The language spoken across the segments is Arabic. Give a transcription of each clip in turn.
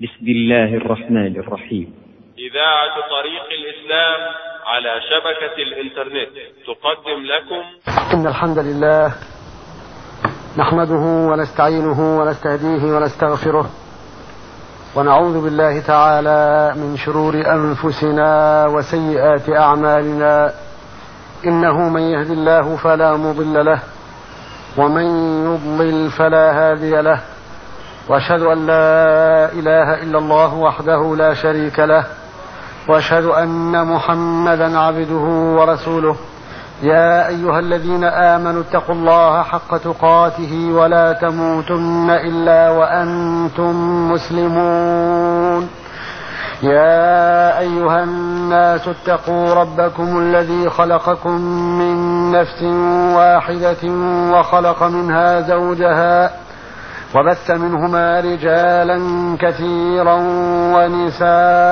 بسم الله الرحمن الرحيم. إذاعة طريق الإسلام على شبكة الإنترنت تقدم لكم إن الحمد لله نحمده ونستعينه ونستهديه ونستغفره ونعوذ بالله تعالى من شرور أنفسنا وسيئات أعمالنا، إنه من يهد الله فلا مضل له ومن يضلل فلا هادي له، وأشهد أن لا إله إلا الله وحده لا شريك له، وأشهد أن محمدا عبده ورسوله. يا أيها الذين آمنوا اتقوا الله حق تقاته ولا تموتن إلا وأنتم مسلمون. يا أيها الناس اتقوا ربكم الذي خلقكم من نفس واحدة وخلق منها زوجها وبث منهما رجالا كثيرا ونساء،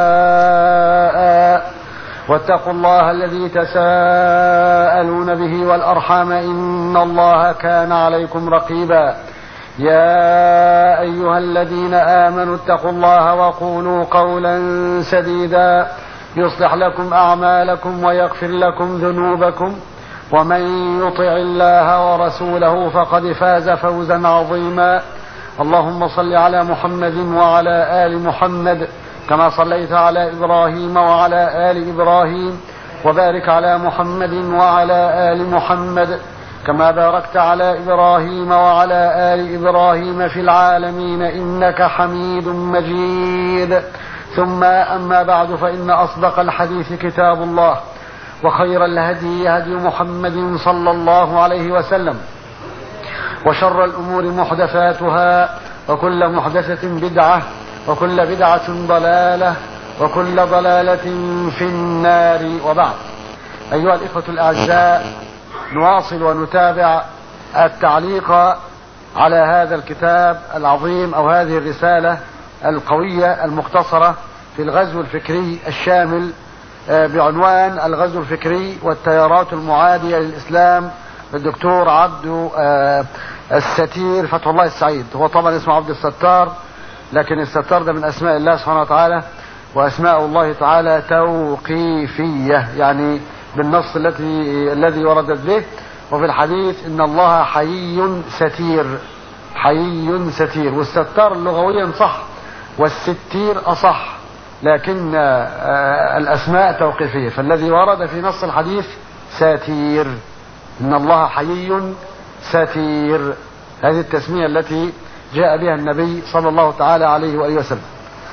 واتقوا الله الذي تساءلون به والأرحام إن الله كان عليكم رقيبا. يا أيها الذين آمنوا اتقوا الله وقولوا قولا سديدا يصلح لكم أعمالكم ويغفر لكم ذنوبكم، ومن يطع الله ورسوله فقد فاز فوزا عظيما. اللهم صل على محمد وعلى آل محمد كما صليت على إبراهيم وعلى آل إبراهيم، وبارك على محمد وعلى آل محمد كما باركت على إبراهيم وعلى آل إبراهيم في العالمين إنك حميد مجيد. ثم أما بعد، فإن أصدق الحديث كتاب الله، وخير الهدي هدي محمد صلى الله عليه وسلم، وشر الأمور محدثاتها، وكل محدثة بدعة، وكل بدعة ضلالة، وكل ضلالة في النار. وبعد، أيها الإخوة الأعزاء، نواصل ونتابع التعليق على هذا الكتاب العظيم أو هذه الرسالة القوية المختصرة في الغزو الفكري الشامل بعنوان الغزو الفكري والتيارات المعادية للإسلام للدكتور عبد الستير فتح الله السعيد. هو طبعا اسمه عبد الستار، لكن الستار ده من أسماء الله سبحانه وتعالى، وأسماء الله تعالى توقيفية، يعني بالنص الذي وردت به. وفي الحديث إن الله حيي ستير، حيي ستير، والستار لغويا صح والستير أصح، لكن الأسماء توقيفية، فالذي ورد في نص الحديث ساتير، إن الله حيي ستير، هذه التسمية التي جاء بها النبي صلى الله تعالى عليه وآله وسلم.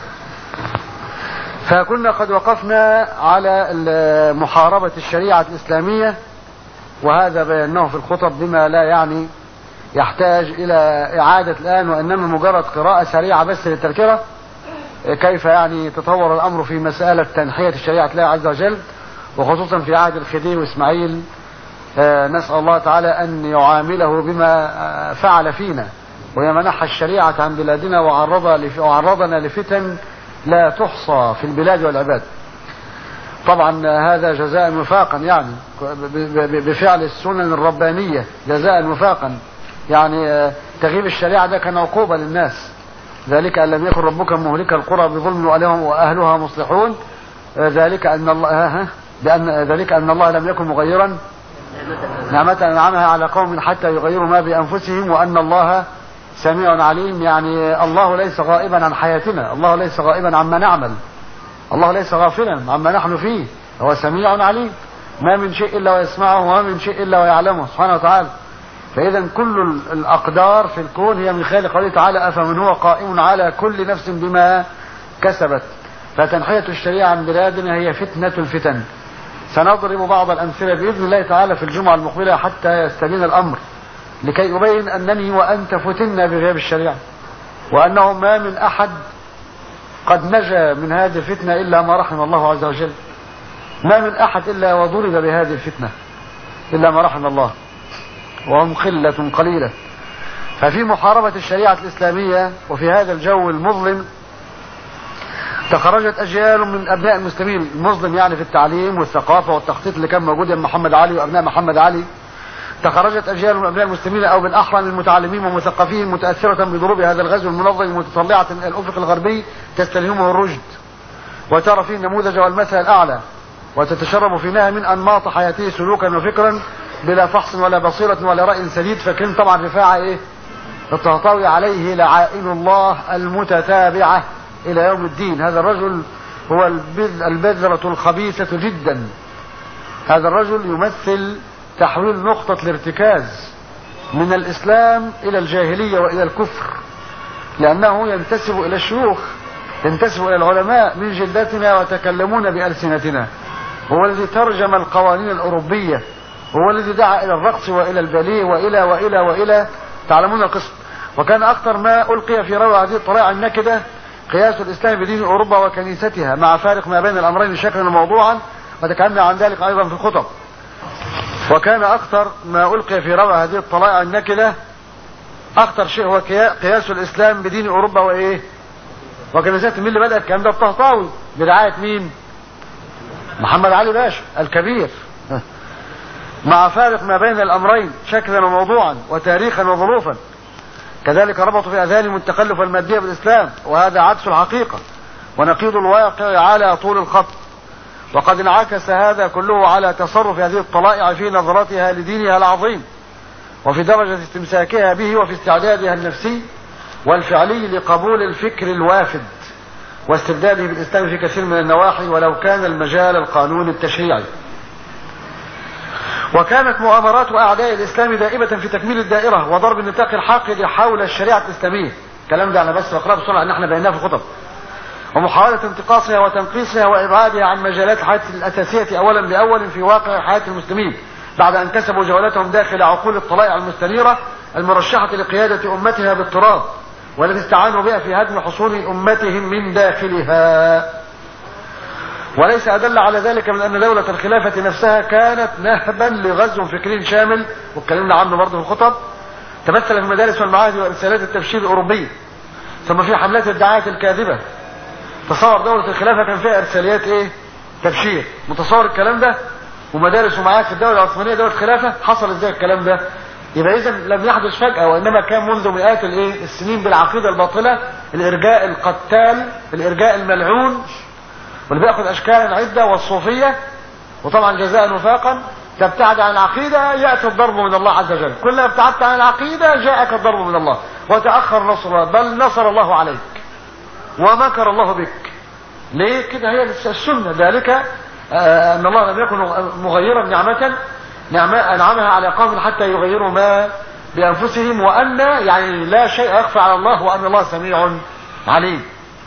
فكنا قد وقفنا على محاربة الشريعة الإسلامية، وهذا بيناه في الخطب بما لا يعني يحتاج إلى إعادة الآن، وإنما مجرد قراءة سريعة بس للتذكرة كيف يعني تطور الأمر في مسألة تنحية الشريعة الله عز وجل، وخصوصا في عهد الخديوي وإسماعيل. نسأل الله تعالى أن يعامله بما فعل فينا، ويمنح الشريعة عن بلادنا وعرضنا لفتن لا تحصى في البلاد والعباد. طبعا هذا جزاء وفاقا، يعني بفعل السنن الربانية جزاء وفاقا، يعني تغييب الشريعة ده كان عقوبة للناس، ذلك أن لم يكن ربك مهلك القرى بظلم وأهلها مصلحون، ذلك أن الله لم يكن مغيرا نعمة أنعمها على قوم حتى يغيروا ما بأنفسهم، وأن الله سميع عليم. يعني الله ليس غائبا عن حياتنا، الله ليس غائبا عما نعمل، الله ليس غافلا عما نحن فيه، هو سميع عليم، ما من شيء إلا ويسمعه، وما من شيء إلا ويعلمه سبحانه وتعالى. فإذا كل الأقدار في الكون هي من خلال قوله تعالى أفمن هو قائم على كل نفس بما كسبت. فتنحية الشريعة عن بلادنا هي فتنة الفتن. سنضرب بعض الأمثلة بإذن الله تعالى في الجمعة المقبلة حتى يستبين الأمر، لكي أبين أنني وأنت فتنا بغياب الشريعة، وأنه ما من أحد قد نجا من هذه الفتنة إلا ما رحم الله عز وجل، ما من أحد إلا وضرب بهذه الفتنة إلا ما رحم الله، وهم قلة قليلة. ففي محاربة الشريعة الإسلامية وفي هذا الجو المظلم تخرجت أجيال من أبناء المسلمين، المظلم يعني في التعليم والثقافة والتخطيط اللي كان موجود يا محمد علي وأبناء محمد علي. تخرجت أجيال من أبناء المسلمين أو بالأحرى من المتعلمين والمثقفين متأثرة بضروب هذا الغزو المنظم متطلعة الأفق الغربي تستلهمه الرشد وترى فيه النموذج والمثل الأعلى، وتتشرب في نهى من أنماط حياته سلوكا وفكرا بلا فحص ولا بصيرة ولا رأي سديد. فكان طبعا رفاعة إيه؟ الطهطاوي عليه لعائن الله المتتابعة إلى يوم الدين. هذا الرجل هو البذرة الخبيثة جدا. هذا الرجل يمثل تحويل نقطة الارتكاز من الإسلام إلى الجاهلية وإلى الكفر، لأنه ينتسب إلى الشيوخ، ينتسب إلى العلماء من جلدتنا وتكلمون بألسنتنا. هو الذي ترجم القوانين الأوروبية، هو الذي دعا إلى الرقص وإلى الباليه وإلى وإلى وإلى تعلمون القصة. وكان أكثر ما ألقي في روع هذه الطلائع النكدة قياس الإسلام بدين أوروبا وكنيستها، مع فارق ما بين الأمرين شكلا وموضوعا، وتكلمنا عن ذلك أيضا في الخطب. وكان أكثر ما ألقي في روع هذه الطلائع النكدة أكثر شيء هو قياس الإسلام بدين أوروبا وإيه وكنيستها. مين اللي بدأ الكلام ده؟ الطهطاوي برعاية مين؟ محمد علي باشا الكبير. مع فارق ما بين الأمرين شكلا وموضوعا وتاريخا وظروفا. كذلك ربطوا في أذهانهم التكلف المادية بالإسلام، وهذا عكس الحقيقة ونقيض الواقع على طول الخط. وقد انعكس هذا كله على تصرف هذه الطلائع في نظرتها لدينها العظيم، وفي درجة استمساكها به، وفي استعدادها النفسي والفعلي لقبول الفكر الوافد واستبداله بالإسلام في كثير من النواحي، ولو كان المجال القانوني التشريعي. وكانت مؤامرات أعداء الإسلام دائبة في تكميل الدائرة وضرب النطاق الحاقد حول الشريعة الإسلامية. الكلام ده أنا بس بقرأ بسرعة أن احنا بيناه في الخطب. ومحاولة انتقاصها وتنقيصها وإبعادها عن مجالات الحياة الأساسية أولا بأول في واقع حياة المسلمين، بعد أن كسبوا جولتهم داخل عقول الطلائع المستنيرة المرشحة لقيادة أمتها باضطراب، والتي استعانوا بها في هدم حصول أمتهم من داخلها. وليس أدل على ذلك من أن دولة الخلافة نفسها كانت نهبا لغزو فكري شامل، واتكلمنا عنه برضه في الخطب، تمثل في المدارس والمعاهد ورسالات التبشير الأوروبية، ثم في حملات الدعاية الكاذبة. تصور دولة الخلافة كان فيها إرساليات إيه؟ تبشير. متصور الكلام ده؟ ومدارس ومعاهد في الدولة العثمانية دولة الخلافة حصل إزاي الكلام ده؟ يبقى إذا لم يحدث فجأة، وإنما كان منذ مئات السنين بالعقيدة الباطلة، الإرجاء القتال، الإرجاء الملعون، واللي بياخذ اشكالا عده، والصوفيه، وطبعا جزاء وفاقا. تبتعد عن العقيده ياتي الضرب من الله عز وجل، كلما ابتعدت عن العقيده جاءك الضرب من الله، وتاخر نصر، بل نصر الله عليك ومكر الله بك. ليه كده؟ هي السنه. ذلك ان الله لم يكن مغيرا نعمه انعمها على قوم حتى يغيروا ما بانفسهم، وان يعني لا شيء يخفى على الله، وان الله سميع عليم.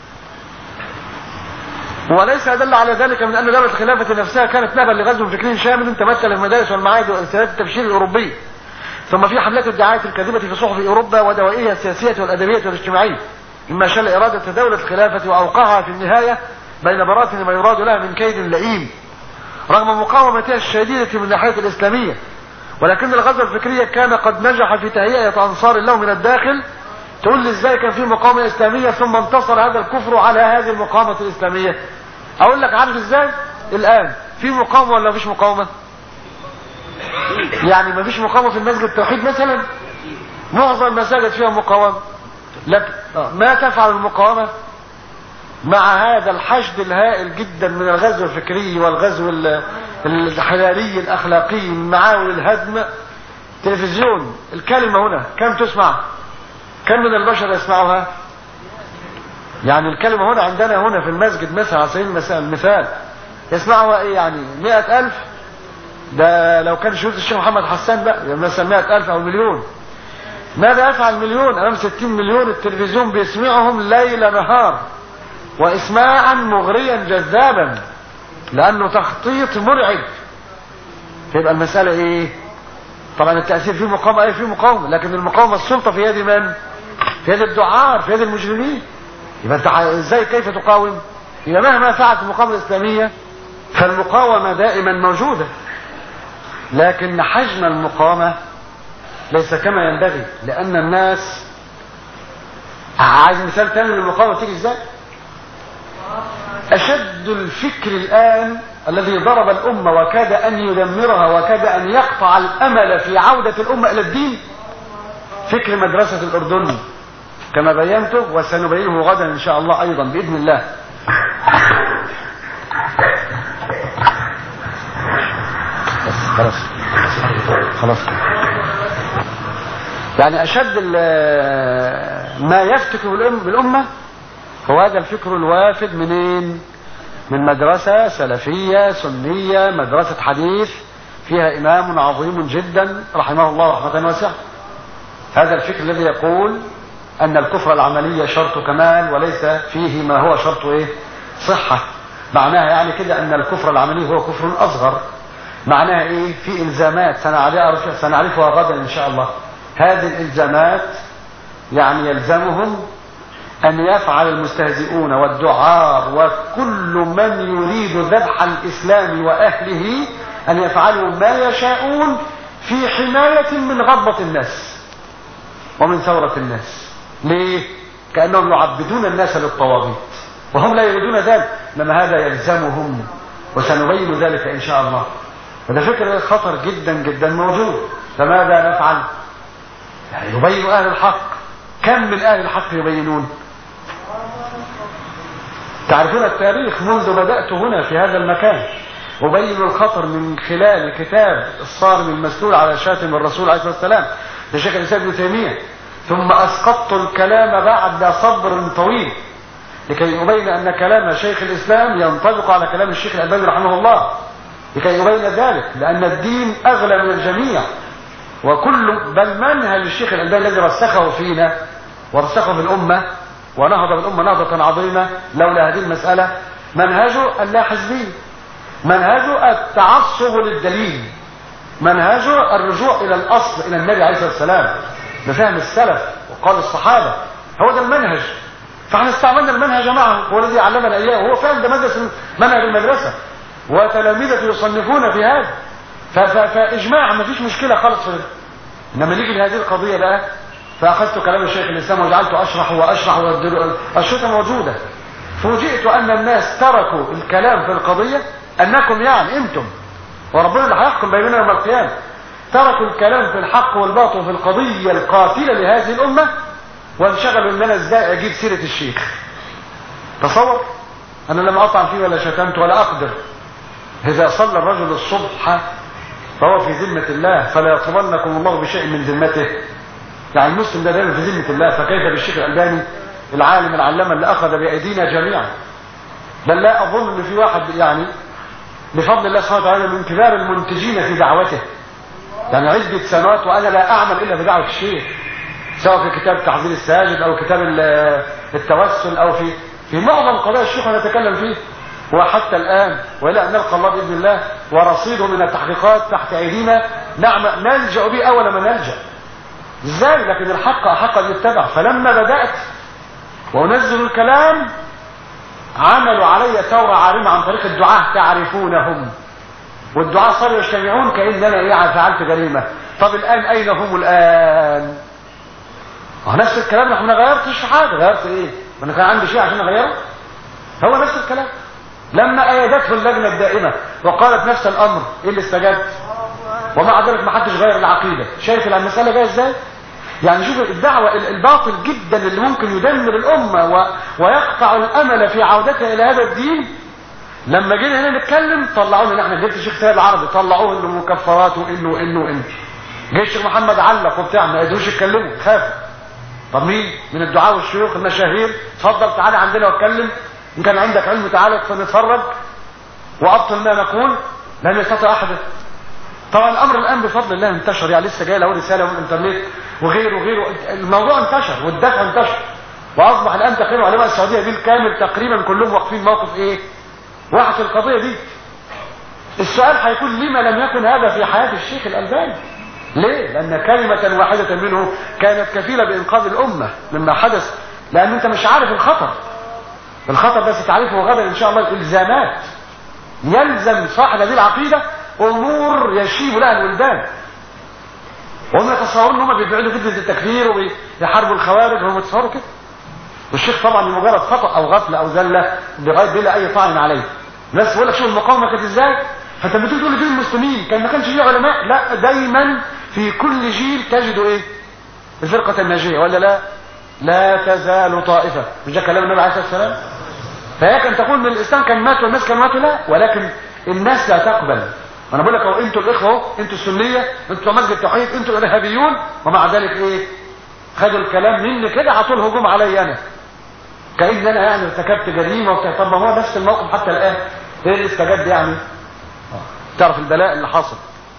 وليس أدل على ذلك من أن دولة الخلافة نفسها كانت نهبا لغزو فكري شامل تمثل المدارس والمعاهد وإرسالات التبشير الأوروبية، ثم في حملات الدعاية الكاذبة في صحف أوروبا ودوائرها السياسية والأدبية والاجتماعية، مما شل إرادة دولة الخلافة وأوقعها في النهاية بين براثن ما يراد لها من كيد لئيم، رغم مقاومتها الشديدة من الناحية الإسلامية. ولكن الغزو الفكري كان قد نجح في تهيئة أنصار الله من الداخل. تقول لي ازاي كان في مقاومة إسلامية ثم انتصر هذا الكفر على هذه المقاومة الإسلامية؟ اقول لك عارف ازاي؟ الان في مقاومة ولا مفيش مقاومة؟ يعني مفيش مقاومة في المسجد التوحيد مثلا؟ معظم المساجد فيها مقاومة، لكن ما تفعل المقاومة مع هذا الحشد الهائل جدا من الغزو الفكري والغزو الحلالي الاخلاقي من معاول الهدم. تلفزيون، الكلمة هنا كم تسمع؟ كم من البشر يسمعها؟ يعني الكلمة هنا عندنا هنا في المسجد مثلا على سبيل المثال يسمعها ايه؟ يعني 100,000. ده لو كان شروط الشيخ محمد حسان بقى يعني مثلا 100,000 او مليون. ماذا يفعل مليون امام 60 مليون؟ التلفزيون بيسمعهم ليل نهار، واسماعا مغريا جذابا، لانه تخطيط مرعب. يبقى المسألة ايه؟ طبعا التأثير فيه مقاومة، ايه فيه مقاومة، لكن المقاومة السلطة في يد من؟ في يد الدعار، في يد المجرمين. يبقى انت ازاي كيف تقاوم؟ يبقى مهما فعلت المقاومة الإسلامية فالمقاومة دائما موجودة، لكن حجم المقاومة ليس كما ينبغي، لأن الناس عايز مثال ثاني للمقاومة تيجي ازاي؟ أشد الفكر الآن الذي ضرب الأمة وكاد أن يدمرها وكاد أن يقطع الأمل في عودة الأمة إلى الدين، فكر مدرسة الأردن كما بينته، وسنبينه غدا إن شاء الله أيضا بإذن الله. خلاص يعني أشد ما يفتك بالأمة هو هذا الفكر الوافد منين؟ من مدرسة سلفية سنية، مدرسة حديث فيها إمام عظيم جدا رحمه الله رحمة واسعة. هذا الفكر الذي يقول أن الكفر العملي شرط كمال وليس فيه ما هو شرط صحة. معناها يعني كده أن الكفر العملي هو كفر أصغر. معناها إيه؟ في إلزامات سنعرفها غدا إن شاء الله. هذه الإلزامات يعني يلزمهم أن يفعل المستهزئون والدعار وكل من يريد ذبح الإسلام وأهله أن يفعلوا ما يشاءون في حماية من غضبة الناس ومن ثورة الناس. ليه؟ كأنهم يعبدون الناس للطواغيت وهم لا يريدون ذلك، لما هذا يلزمهم وسنبين ذلك إن شاء الله. هذا فكر خطر جدا جدا موجود. فماذا نفعل؟ يعني يبين أهل الحق. كم من أهل الحق يبينون؟ تعرفون التاريخ منذ بدأت هنا في هذا المكان أبين الخطر من خلال كتاب الصارم المسلول على شاتم الرسول عليه الصلاة والسلام لشيخ الإسلام ابن تيمية، ثم أسقطت الكلام بعد صبر طويل لكي أبين أن كلام شيخ الإسلام ينطبق على كلام الشيخ الألباني رحمه الله، لكي يبين ذلك، لأن الدين أغلى من الجميع. وكل بل منهج الشيخ الألباني الذي رسخه فينا ورسخه في الأمة ونهض بالأمة نهضة عظيمة لولا هذه المسألة، منهجه اللاحزبي، منهجه التعصب للدليل، منهجه الرجوع إلى الأصل، إلى النبي عليه الصلاة والسلام بفهم السلف وقال الصحابة. هو ده المنهج. فاحنا استعملنا المنهج معه، هو الذي علمنا إياه، وهو فعلا ده منهج المدرسة وتلاميذه يصنفون في هذا. فإجماع ما فيش مشكلة خالص في ده. إنما نيجي لهذه القضية بقى، فأخذت كلام الشيخ الإسلام وجعلت أشرح والشرطة موجودة. فوجئت أن الناس تركوا الكلام في القضية، أنكم يعني أنتم وربنا اللي هيحكم بيننا يوم القيامة، تركوا الكلام في الحق والباطل في القضية القاتلة لهذه الأمة وانشغلوا ان انا ازاي اجيب سيرة الشيخ. تصور انا لم اطعن فيه ولا شتمت ولا اقدر. اذا صلى الرجل الصبح فهو في ذمة الله فلا يطلبنكم الله بشيء من ذمته. يعني المسلم ده دائما في ذمة الله، فكيف بالشيخ الألباني العالم العلامة اللي اخذ بايدينا جميعا؟ بل لا اظن ان في واحد يعني بفضل الله سبحانه وتعالى من كبار المنتجين في دعوته، يعني عدة سنوات وانا لا اعمل الا بدعوة الشيخ، سواء في كتاب تحذير الساجد او كتاب التوسل او في معظم قضايا الشيخ نتكلم فيه، وحتى الان والى ان نلقى الله باذن الله ورصيده من التحقيقات تحت ايدينا نلجا به اول ما نلجا. ازاي؟ لكن الحق احق ان يتبع. فلما بدات وانزل الكلام عملوا علي ثوره عارمه عن طريق الدعاة تعرفونهم، والدعاة صاروا يجتمعون كأن انا فعلت جريمه. طب الان اين هم الان؟ نفس الكلام. نحن ما غيرتش حاجه. غيرت ايه؟ ما انا كان عندي شيء عشان اغيره؟ هو نفس الكلام. لما ايدته اللجنه الدائمه وقالت نفس الامر، ايه اللي استجاب؟ ومع ذلك ما حدش غير العقيده. شايف المساله جايه ازاي؟ يعني شوف الدعوه الباطل جدا اللي ممكن يدمر الامه ويقطع الامل في عودتها الى هذا الدين. لما جينا هنا نتكلم طلعوه لنا احنا جبت الشيخ سيد العربي، طلعوه انه مكفرات وانه جه الشيخ محمد علق وبتاع، ما قدروش يتكلموا، خافوا. طب مين من الدعاة والشيوخ المشاهير اتفضل تعالى عندنا واتكلم، ان كان عندك علم تعالى فنتفرج وابطل ما نقول. لم يستطع احد. طبعا الامر الان بفضل الله انتشر، يعني لسه جاي له رساله من الانترنت وغيره الموضوع انتشر والدفع انتشر، واصبح الان تقريبا علماء السعوديه بالكامل تقريبا كلهم واقفين موقف ايه؟ واحد في القضيه دي. السؤال هيكون لما لم يكن هذا في حياه الشيخ الألباني؟ ليه؟ لأن كلمة واحدة منه كانت كفيلة بإنقاذ الأمة مما حدث. لأن أنت مش عارف الخطر ده ستعرفه غدا إن شاء الله. الإلزامات يلزم صاحب هذه العقيدة أمور يشيب لها الولدان، وهم يتصورون أنهم بيبعدوا فتنة التكفير وبيحاربوا الخوارج، وهم يتصوروا كده. والشيخ طبعا لمجرد خطأ أو غفلة أو زلة بغاية بلا أي طعن عليه. الناس بيقول لك شوف المقاومة كانت إزاي؟ فانت بتقول فين المسلمين؟ كان ما كانش فيه علماء؟ لا، دايما في كل جيل تجدوا ايه؟ الفرقة الناجية ولا لا؟ لا تزال طائفة، مش ده كلام النبي عليه الصلاة والسلام؟ فهيك أن تقول من الإسلام كان مات والناس كان ماتوا، لا، ولكن الناس لا تقبل. أنا بقول لك أهو، أنتوا الإخوة، أنتوا السنية، أنتوا مسجد التوحيد، أنتوا الإرهابيون، ومع ذلك إيه؟ خدوا الكلام مني كده، عطوا الهجوم علي أنا، كأن أنا يعني ارتكبت جريمة وبتاع. طب ما هو نفس الموقف حتى الآن، إيه اللي استجد يعني؟ تعرف البلاء اللي حاصل.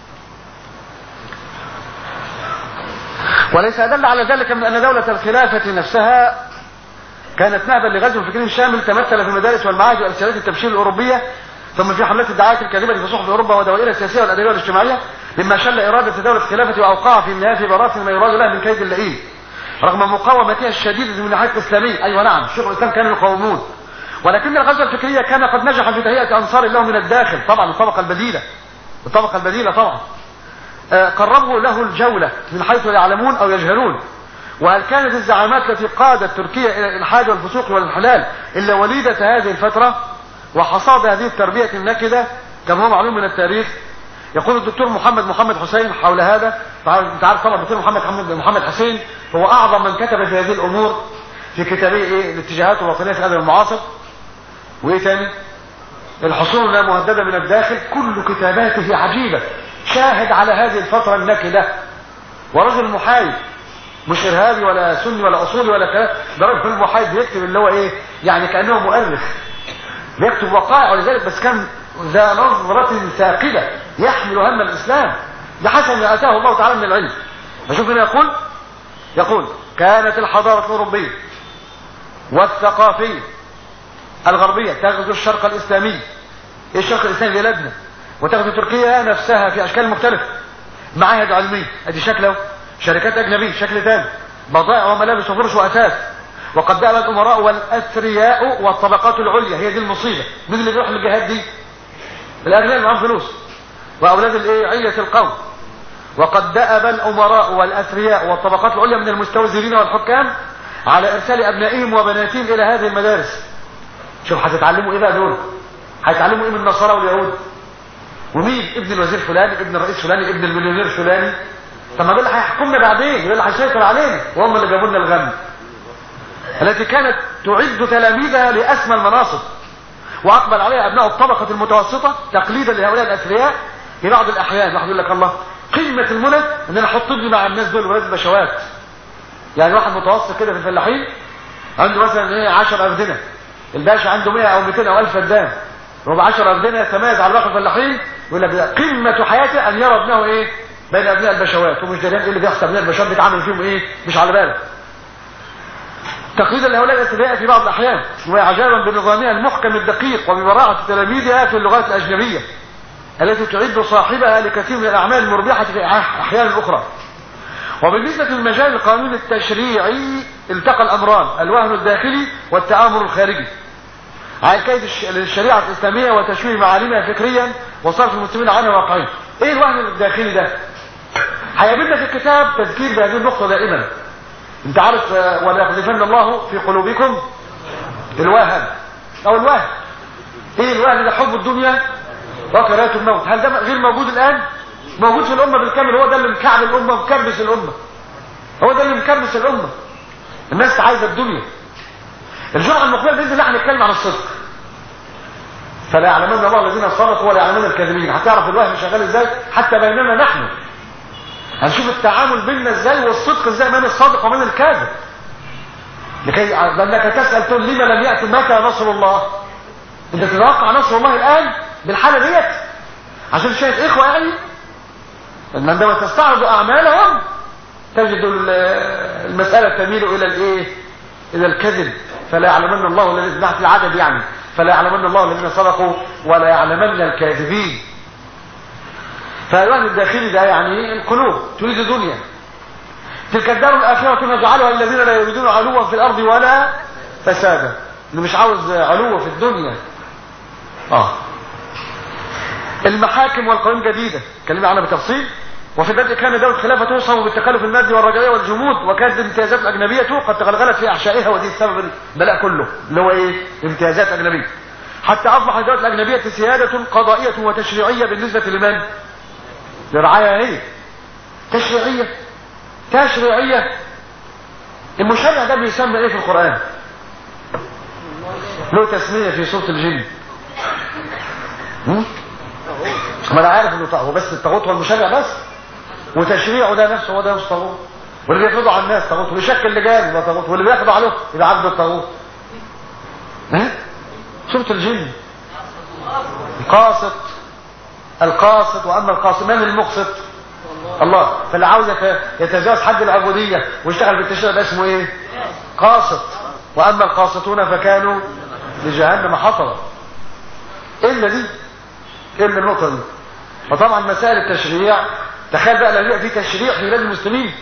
وليس أدل على ذلك من أن دولة الخلافة نفسها كانت نهبا لغزو فكري شامل تمثل في المدارس والمعاهد وأرسالات التبشير الأوروبية، ثم في حملات الدعاية الكاذبة في صحف أوروبا ودوائرها السياسية والأدبية والاجتماعية، مما شل إرادة دولة الخلافة وأوقعها في النهاية في براثن ما يراد لها من كيد اللئيم، رغم مقاومتها الشديدة من الناحية الإسلامية. أيوة نعم، شيوخ الإسلام كانوا يقاومون، ولكن الغزوة الفكرية كان قد نجح في تهيئة أنصار الله من الداخل. طبعا الطبقة البديلة طبعا قربوا له الجولة من حيث يعلمون أو يجهلون. وهل كانت الزعامات التي قادت تركيا إلى الإلحاد والفسوق والانحلال إلا وليدة هذه الفترة وحصاد هذه التربية النكدة كما هو معلوم من التاريخ؟ يقول الدكتور محمد حسين حول هذا. انت عارف طبعا الدكتور محمد حسين هو أعظم من كتب في هذه الأمور في كتابه الاتجاهات الوطنية في الأدب المعاصر، وإيه تاني؟ الحصول لا مهددة من الداخل. كل كتاباته عجيبة، شاهد على هذه الفترة النكدة، ورجل محايد، مش إرهابي ولا سني ولا أصولي ولا كلام، ده رجل محايد بيكتب اللي هو إيه يعني كأنه مؤرخ بيكتب وقائع، ولذلك بس كان ذا نظرة ثاقبة يحمل هم الإسلام بحسب ما آتاه الله تعالى من العلم. فشوف هنا يقول كانت الحضارة الأوروبية والثقافية الغربية تغزو الشرق الإسلامي، الشرق الإسلامي بلادنا، وتغزو تركيا نفسها في أشكال مختلفة، معاهد علمية ادي شكله، شركات أجنبية شكل ثاني، بضائع وملابس وفرش وأساس. وقد دأب الأمراء والأثرياء والطبقات العليا، هي دي المصيبة. مين اللي بيروح للجهاد دي؟ الأغنياء اللي معاهم فلوس وأولاد عية القوم. وقد دأب الأمراء والأثرياء والطبقات العليا من المستوزرين والحكام على إرسال أبنائهم وبناتهم إلى هذه المدارس. شوف هتتعلموا إيه بقى دول؟ هيتعلموا إيه من النصارى واليهود؟ ومين؟ ابن الوزير فلاني، ابن الرئيس فلاني، ابن المليونير فلاني. طب ما دول هيحكمنا بعدين، دول اللي هيسيطر علينا، وهم اللي جابوا لنا الغم. التي كانت تعد تلاميذها لأسمى المناصب، وأقبل عليها أبناء الطبقة المتوسطة تقليدا لهؤلاء الأثرياء. في بعض الأحيان واحد يقول لك الله قمة المنى إن أنا أحط ابني مع الناس دول ولاد البشوات. يعني واحد متوسط كده في الفلاحين عنده مثلا 10 أفدنة، الباشا عنده 100 أو 200 أو 1000 فدان، وهو 10 أفدنة يتميز على باقي الفلاحين. يقول لك قمة حياته أن يرى ابنه بين أبناء البشوات، ومش دارين إيه اللي بيحصل. أبناء البشوات بيتعامل فيهم مش على باله. تقليدا لهؤلاء الأثرياء في بعض الأحيان، وإعجابا بنظامها المحكم الدقيق وببراعة تلاميذها في اللغات الأجنبية التي تعد صاحبها لكثير من الأعمال المربحة في أحيان أخرى. وبالنسبة للمجال القانوني التشريعي التقى الأمران، الوهن الداخلي والتآمر الخارجي، على كيد الشريعة الإسلامية وتشويه معالمها فكريا وصرف المسلمين عنها واقعيا. إيه الوهن الداخلي ده؟ هيقابلنا في الكتاب تذكير بهذه النقطة دائما. انت عارف ولا يقذفن الله في قلوبكم الوهن او الوهن. ايه الوهن ده؟ حب الدنيا وكراهية الموت. هل ده غير موجود الان؟ موجود في الامه بالكامل. هو ده اللي مكعب الامه ومكربس الامه، هو ده اللي مكربس الامه. الناس عايزه الدنيا. الجمعه المقبله باذن الله هنتكلم عن الصدق، فلا يعلمن الله الذين صدقوا ولا يعلمن الكاذبين. هتعرف الوهم شغال ازاي حتى بيننا نحن. هنشوف التعامل بيننا ازاي والصدق ازاي بين الصادق وبين الكاذب، لكي لانك تسال تقول لما لم ياتي متى نصر الله. انت تتوقع نصر الله الان بالحاله ديت عشان شايف اخوه يعني ان عندما تستعرض اعمالهم تجد المساله تميل الى الى الكذب. فلا يعلمن الله الذين تحت العدد يعني، فلا يعلمن الله الذين صدقوا ولا يعلمن الكاذبين. فالوهن الداخلي ده يعني القلوب تريد دنيا. تلك الدار الآخرة نجعلها الذين لا يريدون علوا في الأرض ولا فسادا، اللي مش عاوز علو في الدنيا. المحاكم والقوانين جديدة اتكلمنا عنها بتفصيل. وفي البدء كان دولة الخلافة توصف بالتكلف المادي والرجعية والجمود، وكانت الامتيازات الأجنبية قد تغلغلت في أحشائها، ودي السبب البلاء كله اللي هو امتيازات أجنبية، حتى أصبح الدولة الأجنبية سيادة قضائية وتشريعية بالنسبة لمن؟ للرعاية. هي تشريعية المشرع ده بيسمى ايه في القرآن؟ له تسمية في سورة الجن. ما انا عارف انه هو بس الطاغوت هو المشرع بس، وتشريعه ده نفسه هو ده مش طاغوت، واللي بيفرضه على الناس طاغوت، واللي يشكل لجان يبقى طاغوت، واللي بياخده عليه يبقى عبد الطاغوت. سورة الجن. القاسط واما القاسط من المقسط؟ الله. فاللي عاوز يتجاوز حد العبودية ويشتغل بالتشريع ده اسمه ايه؟ قاسط. واما القاسطون فكانوا لجهنم حطبا. الا دي، الا النقطة دي. فطبعا مسائل التشريع، تخيل بقى لو في تشريع في بلاد المسلمين،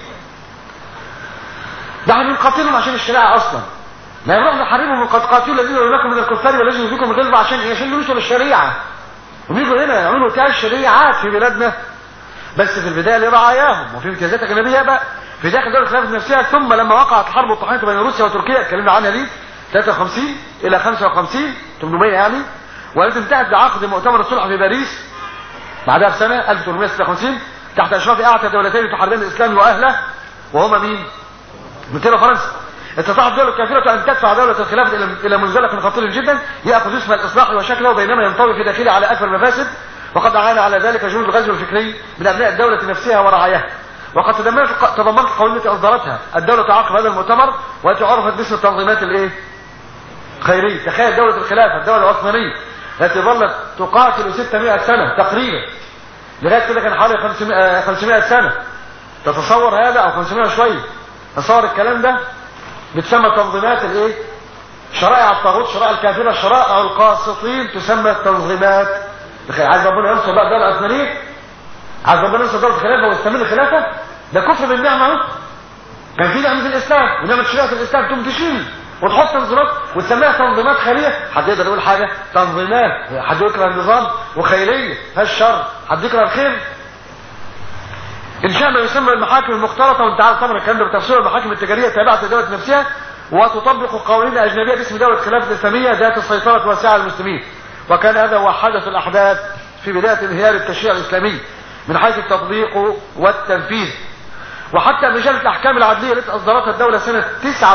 ده احنا بنقاتلهم عشان الشريعة اصلا، ما يروح نحاربهم وقد قاتلوا الذين يؤمنون من الكفار والذين يؤذيكم من غلظة عشان يوصلوا للشريعة، وبيجوا هنا يعملوا كالشريعات في بلادنا بس في البداية لرعاياهم وفي امتيازات أجنبية بقى في داخل دولة الخلافة النفسية. ثم لما وقعت الحرب والطحينة بين روسيا وتركيا، اتكلمنا عنها دي 53 إلى 55 800 يعني، والتي انتهت بعقد مؤتمر الصلح في باريس بعدها بسنة 1856 تحت إشراف أعتى دولتين تحاربان الإسلام وأهله، وهما مين؟ انجلترا وفرنسا. استطاعت الدولة الكافرة أن تدفع دولة الخلافة إلى منزلق خطير جدا يأخذ اسم الإصلاح وشكله، بينما ينطوي في داخله على أكبر المفاسد. وقد أعان على ذلك جنود الغزو الفكري من أبناء الدولة نفسها ورعاياها. وقد تضمنت القوانين التي أصدرتها الدولة عقب هذا المؤتمر، والتي عرفت باسم التنظيمات الخيرية. تخيل دولة الخلافة الدولة العثمانية التي ظلت تقاتل 600 سنة تقريبا، لغاية كده كان حوالي 500 سنة. تتصور هذا، أو 500 شوية. تصور الكلام ده بتسمى تنظيمات شرائع الطاغوت، شرائع الكافرة، شرائع القاسطين تسمى التنظيمات. عايز ربنا ينصر بقى الدولة العثمانية، عايز ربنا ينصر دولة الخلافة ويستمر الخلافة، ده كفر بالنعمة اهو. كان في نعمة الإسلام ونعمة شريعة الإسلام تقوم تشيل وتحط تنظيمات وتسميها تنظيمات خيرية. حد يقدر يقول حاجة؟ تنظيمات. حد يكره النظام؟ وخيرية هالشر. حد يكره الخير؟ إنشاء ما يسمى المحاكم المختلطة، وانت عارف طبعا الكلام ده بتفسير المحاكم التجارية تابعة لدولة نفسها، وتطبق قوانين أجنبية باسم دولة الخلافة الإسلامية ذات السيطرة واسعة على المسلمين. وكان هذا هو حدث الأحداث في بداية انهيار التشريع الإسلامي من حيث التطبيق والتنفيذ. وحتى مجلة الأحكام العدلية التي أصدرتها الدولة سنة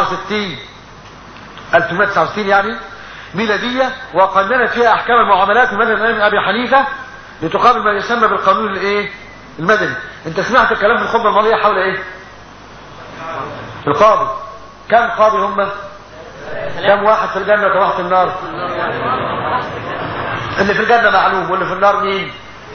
1869 يعني ميلادية، وقننت فيها أحكام المعاملات من مذهب الإمام أبي حنيفة لتقابل ما يسمى بالقانون المدني. انت سمعت الكلام في الخطبة الماضية حول ايه؟ القاضي. كم قاضي هم؟ كم واحد في الجنة وكم واحد في النار؟ اللي في الجنة معلوم، واللي في النار مين؟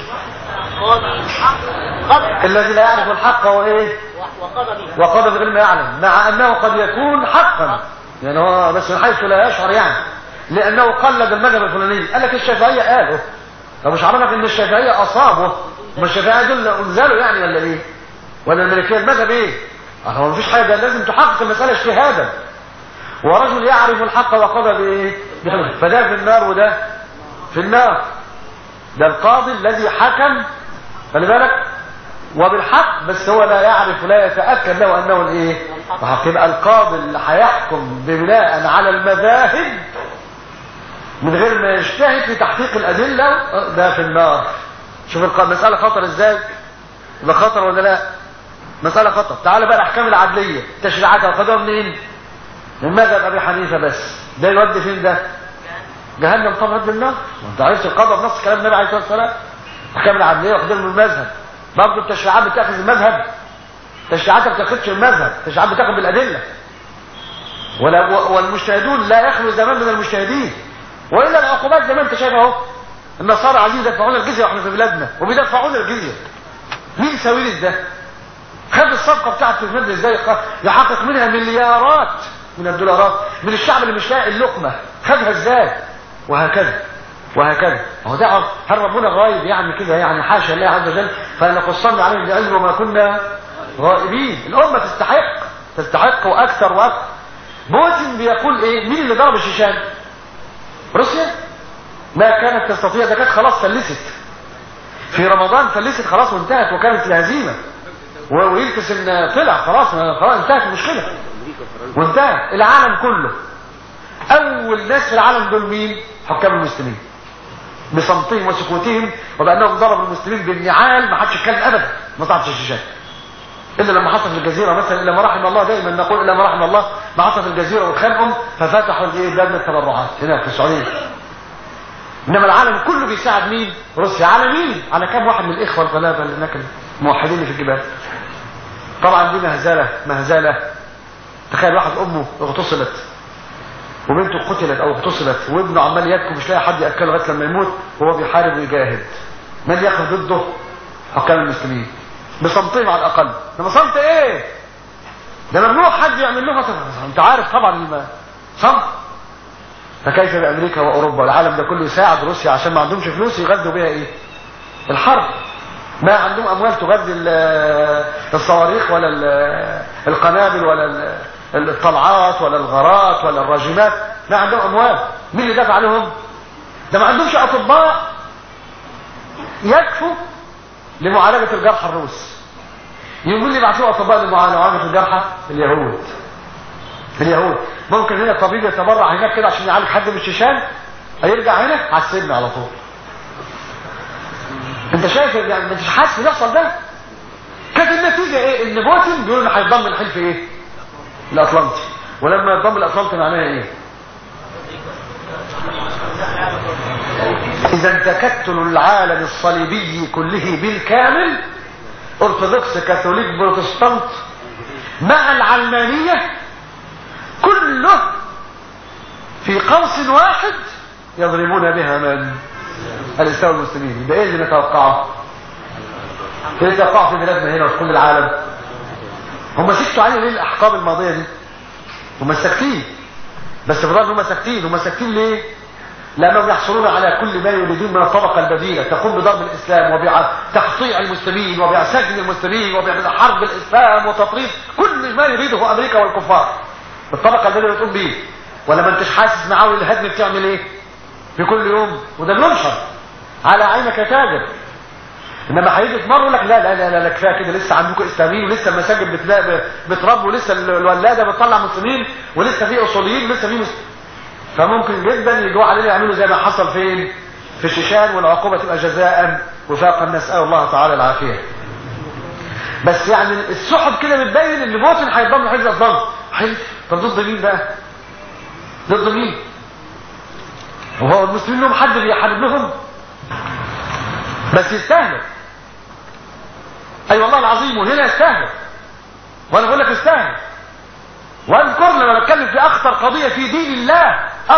الذي لا يعرف الحق هو ايه؟ وقضى بغير ما يعلم، مع انه قد يكون حقا يعني هو بس من حيث لا يشعر يعني، لانه قلد المذهب الفلاني. قال لك الشافعية قاله، طب مش عرفك ان الشافعية اصابه؟ ما الشافعية دول انزلوا يعني ولا ايه؟ ولا الملكية؟ المذهب ايه؟ هو مفيش حاجة، لازم تحقق المسألة اجتهادا. ورجل يعرف الحق وقضى بايه؟ فده في النار وده في النار. ده القاضي الذي حكم، خلي بالك، وبالحق، بس هو لا يعرف ولا يتأكد له انه الايه؟ يبقى القاضي اللي هيحكم بناء على المذاهب من غير ما يجتهد في تحقيق الادله، ده في النار. شوف المسألة خطر ازاي؟ يبقى خطر ولا لا؟ مسألة خطر. تعال بقى الاحكام العدلية تشريعاتها وخدوها منين؟ من مذهب ابي حنيفة بس. ده يودي فين ده؟ جهنم طبعا بالنار. وانت عرفت القضاء بنص كلام النبي عليه الصلاه والسلام. الاحكام العدلية واخدها من المذهب. برضه التشريعات بتاخذ المذهب، التشريعات ما بتاخدش المذهب، التشريعات بتاخد بالادله. والمجتهدون لا يخلو زمان من المجتهدين. والا العقوبات زي ما انت شايف اهو، النصارى عايزين يدفعون الجزيه واحنا في بلادنا وبيدفعون الجزيه. مين ساويرس ده؟ خد الصفقه بتاعت في المدن ازاي؟ يحقق منها مليارات من الدولارات من الشعب اللي مش لاقي اللقمه، خدها ازاي؟ وهكذا وهكذا. هو ده هل ربنا غايب يعني كده؟ يعني حاشا الله عز وجل، فلنقصنا عليهم بعلم وما كنا غائبين. الامه تستحق واكثر واكثر. بوتين بيقول ايه؟ مين اللي ضرب الشيشان؟ روسيا. ما كانت تستطيع، ده كانت خلاص فلست في رمضان، فلست خلاص وانتهت، وكانت الهزيمه ويلكس ان طلع خلاص انتهت المشكله وانتهت. العالم كله اول ناس في العالم دول مين؟ حكام المسلمين، بصمتهم وسكوتهم وبانهم ضربوا المسلمين بالنعال. ما حدش يتكلم ابدا، ما طلعتش الشيشان. الا لما حصل في الجزيره مثلا، الا ما رحم الله، دائما نقول الا ما رحم الله، ما حصل في الجزيره واتخانقوا ففتحوا بلاد التبرعات هناك في السعوديه. انما العالم كله بيساعد مين؟ روسيا. على مين؟ على كام واحد من الاخوه الغلابه اللي هناك الموحدين في الجبال. طبعا دي مهزله. تخيل واحد امه اغتصبت وبنته قتلت او اغتصبت وابنه عمال يبكي مش لاقي حد ياكله لغايه لما يموت وهو بيحارب ويجاهد. من يقف ضده؟ حكام المسلمين بصمتين على الاقل. انما صمت ايه؟ ده ممنوع حد يعمل له انت عارف طبعا صمت. فكيف بامريكا واوروبا والعالم ده كله يساعد روسيا عشان ما عندهمش فلوس يغذوا بيها ايه؟ الحرب. ما عندهم اموال تغذي الصواريخ ولا القنابل ولا الطلعات ولا الغارات ولا الراجمات. ما عندهم اموال. مين اللي دافع عليهم؟ ده ما عندهمش اطباء يكفوا لمعالجه الجرحى الروس. يقول لي يبعثوا اطباء لمعالجه الجرحى؟ اليهود. ممكن هنا الطبيب يتبرع هناك كده عشان يعالج حد من الشيشان، هيرجع هنا على السجن على طول. انت شايف يعني مش حاسس بيحصل ده؟ كانت النتيجه ايه؟ ان بوتين بيقول انه هيتضم الحلف ايه؟ الاطلنطي. ولما يتضم الاطلنطي معناه ايه؟ اذا تكتل العالم الصليبي كله بالكامل، ارثوذكس كاثوليك بروتستانت مع العلمانيه كله في قوس واحد يضربون بها من الاسلام والمسلمين. ده ايه اللي نتوقعه؟ ايه اللي نتوقعه في بلادنا هنا وفي كل العالم؟ هم سكتوا عليه ليه الاحقاب الماضيه دي؟ هم ساكتين. بس بظن هم ساكتين ليه؟ لانهم يحصلون على كل ما يريدون من الطبقه البديله تقوم بضرب الاسلام وبتقطيع المسلمين وبسجن المسلمين وبحرب الاسلام وتطريد كل ما يريده امريكا والكفار. الطبقه البديله بتقوم بيه. ولا ما انتش حاسس معاول الهدم بتعمل ايه في كل يوم؟ وده بينشر على عينك يا تاجر. انما هيجي في مره يقول لك لا كفايه كده، لسه عندكم اسلاميين ولسه المساجد بتربوا ولسه الولاده بتطلع مسلمين ولسه في اصوليين ولسه في فممكن جدا يجوا علينا يعملوا زي ما حصل فين؟ في الشيشان، والعقوبه تبقى جزاء وفاقا، نسال الله تعالى العافيه. بس يعني السحب كده بتبين ان بوتين هيتضم لحزب الاطلنطي. حلف. طب ضد مين بقى؟ ضد مين؟ وهو المسلمين لهم حد بيحارب لهم؟ بس يستاهلوا. اي والله العظيم، وهنا يستاهلوا. وانا بقول لك يستاهل. واذكر لما بتكلم في اخطر قضيه في دين الله،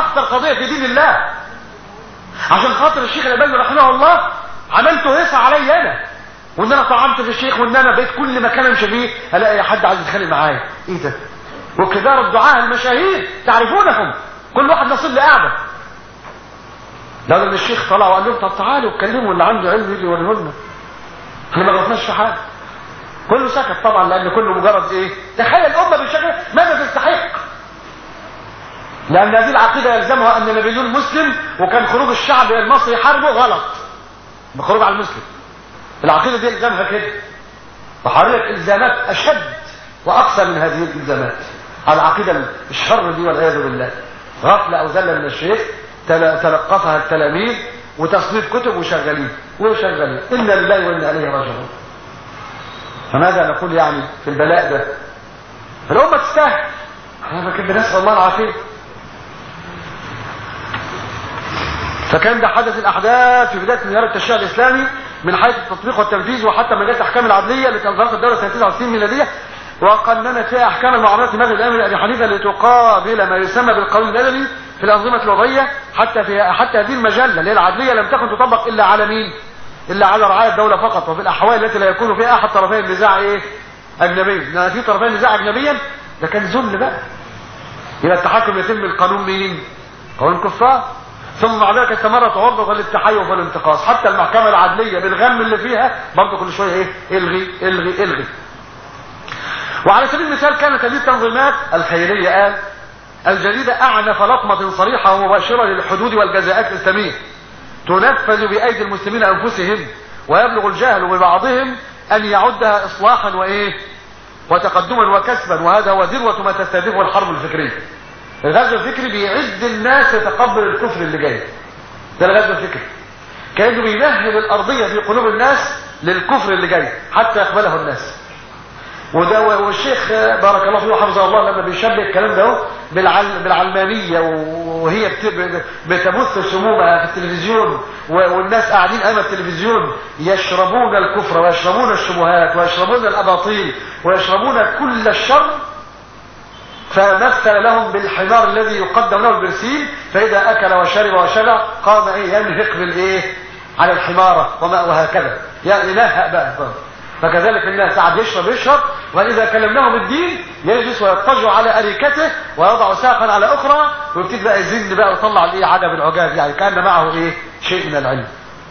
عشان خاطر الشيخ الألباني رحمه الله عملته هيصة علي انا، وان انا طعنت في الشيخ، وان انا بقيت كل مكان امشي فيه الاقي حد عايز يتخانق معايا. ايه ده؟ وكبار الدعاة المشاهير تعرفونهم، كل واحد نصيب لقعده. لو ان الشيخ طلع وقال لهم طب تعالوا اتكلموا، اللي عنده علم يجي يوريه لنا، احنا ما غلطناش في حاجه. كله سكت طبعا، لان كله مجرد ايه؟ تخيل الامه بالشكل ماذا تستحق؟ لان هذه العقيده يلزمها ان نابليون مسلم، وكان خروج الشعب المصري حربه غلط بخروج على المسلم. العقيده دي يلزمها كده، وحريه الزامات اشد واقصى من هذه الالزامات على العقيده الشر دي والعياذ بالله. غفله او زله من الشيخ تلقفها التلاميذ وتصنيف كتب وشغالين انا لله وانا اليه راجعون. فماذا نقول يعني في البلاء ده؟ الامه تستاهل. احنا كده نسال الله العافيه. فكان ده حدث الاحداث في بدايه انهيار التشريع الاسلامي من حيث التطبيق والتنفيذ، وحتى مجال الاحكام العدليه التي اصدرتها الدوله سنه 69 ميلاديه، وقننت فيها احكام المعاملات المدنيه الامام ابي حنيفه لتقابل ما يسمى بالقانون المدني في الانظمه الوضعيه. حتى هذه المجله اللي هي العدليه لم تكن تطبق الا على مين؟ الا على رعايا الدوله فقط، وفي الاحوال التي لا يكون فيها احد طرفي النزاع ايه؟ اجنبي. لان في طرفي النزاع اجنبيا ده كان ذل بقى. يبقى التحكم يتم القانون مين؟ قانون الكفار. ثم بعد ذلك استمرت عرضه للتحيف والانتقاص، حتى المحكمه العدليه بالغم اللي فيها برضه كل شويه ايه؟ الغي. وعلى سبيل المثال كانت هذه التنظيمات الخيريه الجديده اعنف لطمه صريحه ومباشره للحدود والجزاءات الاسلاميه تنفذ بايدي المسلمين انفسهم، ويبلغ الجهل ببعضهم ان يعدها اصلاحا وتقدما وكسبا، وهذا هو ذروه ما تستهدفه الحرب الفكريه. الغزو الفكري بيعد الناس يتقبل الكفر اللي جاي. ده الغزو الفكري، كانه بيمهد الارضيه في قلوب الناس للكفر اللي جاي حتى يقبله الناس. وده والشيخ بارك الله فيه وحفظه الله لما بيشبه الكلام ده بالعلمانية وهي بتبث سمومها في التلفزيون والناس قاعدين امام التلفزيون يشربون الكفر ويشربون الشبهات ويشربون الاباطيل ويشربون كل الشر، فمثل لهم بالحمار الذي يقدم له البرسيل، فاذا اكل وشرب وشبع قام ينهق بالايه على الحمارة وهكذا يعني نهق بقى. فكذلك الناس قاعد يشرب واذا كلمناهم الدين يجلس ويضطجع على اريكته ويضع ساقا على اخرى ويبتدي بقى يزن بقى ويطلع الايه عجب العجاب، يعني كان معه ايه شيء من العلم.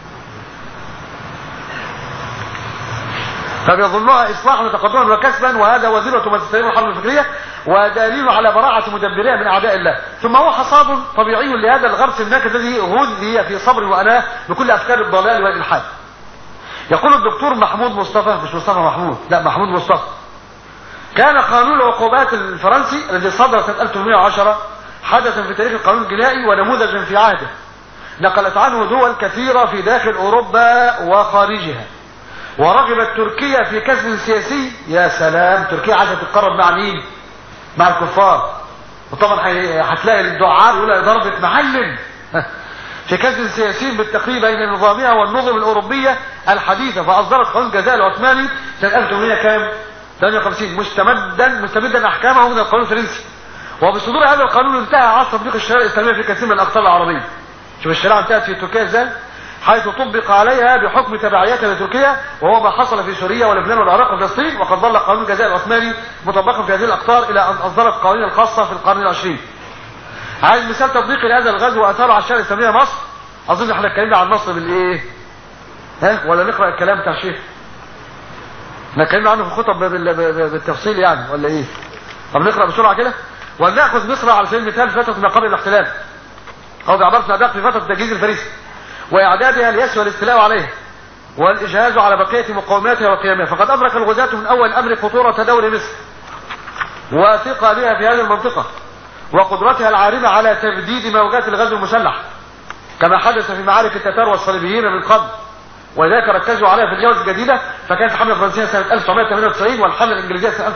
فبيظنها اصلاحا وتقدما وكسبا، وهذا وزيرة ما تستلم الحرب الفكرية ودليل على براعة مدبريها من اعداء الله. ثم هو حصاد طبيعي لهذا الغرس الناكد الذي غذي في صبر واناه بكل افكار الضلال والالحاد. يقول الدكتور محمود مصطفى، مش مصطفى محمود، لا محمود مصطفى، كان قانون العقوبات الفرنسي الذي صدر سنة 1810 حدثا في تاريخ القانون الجنائي ونموذجا في عهده نقلت عنه دول كثيرة في داخل أوروبا وخارجها، ورغبت تركيا في كسب سياسي. يا سلام، تركيا عايزة تتقرب مع مين؟ مع الكفار، وطبعا هتلاقي الدعاء يقول ضربة معلم في كسب سياسي بالتقريب بين نظامها والنظم الأوروبية الحديثة، فأصدرت قانون الجزاء العثماني سنة 1858 مستمدا أحكامه من القانون الفرنسي. وبصدور هذا القانون انتهى عصر تطبيق الشريعة الإسلامية في كثير من الأقطار العربية. شوف الشريعة انتهت في تركيا ازاي؟ حيث طبق عليها بحكم تبعيتها لتركيا، وهو ما حصل في سوريا ولبنان والعراق وفلسطين. وقد ظل قانون الجزاء العثماني مطبقا في هذه الأقطار إلى أن أصدرت قوانين الخاصة في القرن العشرين. عايز مثال تطبيقي لهذا الغزو واثاره على الشريعه الاسلاميه مصر. اظن احنا اتكلمنا عن مصر بالايه؟ ولا نقرا الكلام بتاع الشيخ؟ احنا اتكلمنا عنه في الخطب بالتفصيل يعني ولا ايه؟ طب نقرا بسرعه كده ولناخذ مصر على سبيل المثال فتره ما قبل الاحتلال، او بعبارة ادق في فتره التجهيز الفرنسي واعدادها ليسوى الاستيلاء عليها والاجهاز على بقيه مقوماتها وقيامها. فقد ادرك الغزاة من اول الامر خطوره دور مصر وثقلها في هذه المنطقه وقدرتها العارمة على تبديد موجات الغزو المسلح كما حدث في معارك التتار والصليبيين من قبل، ولذلك ركزوا عليها في الجوز الجديدة. فكانت الحملة الفرنسية سنة 1998 والحملة الإنجليزية سنة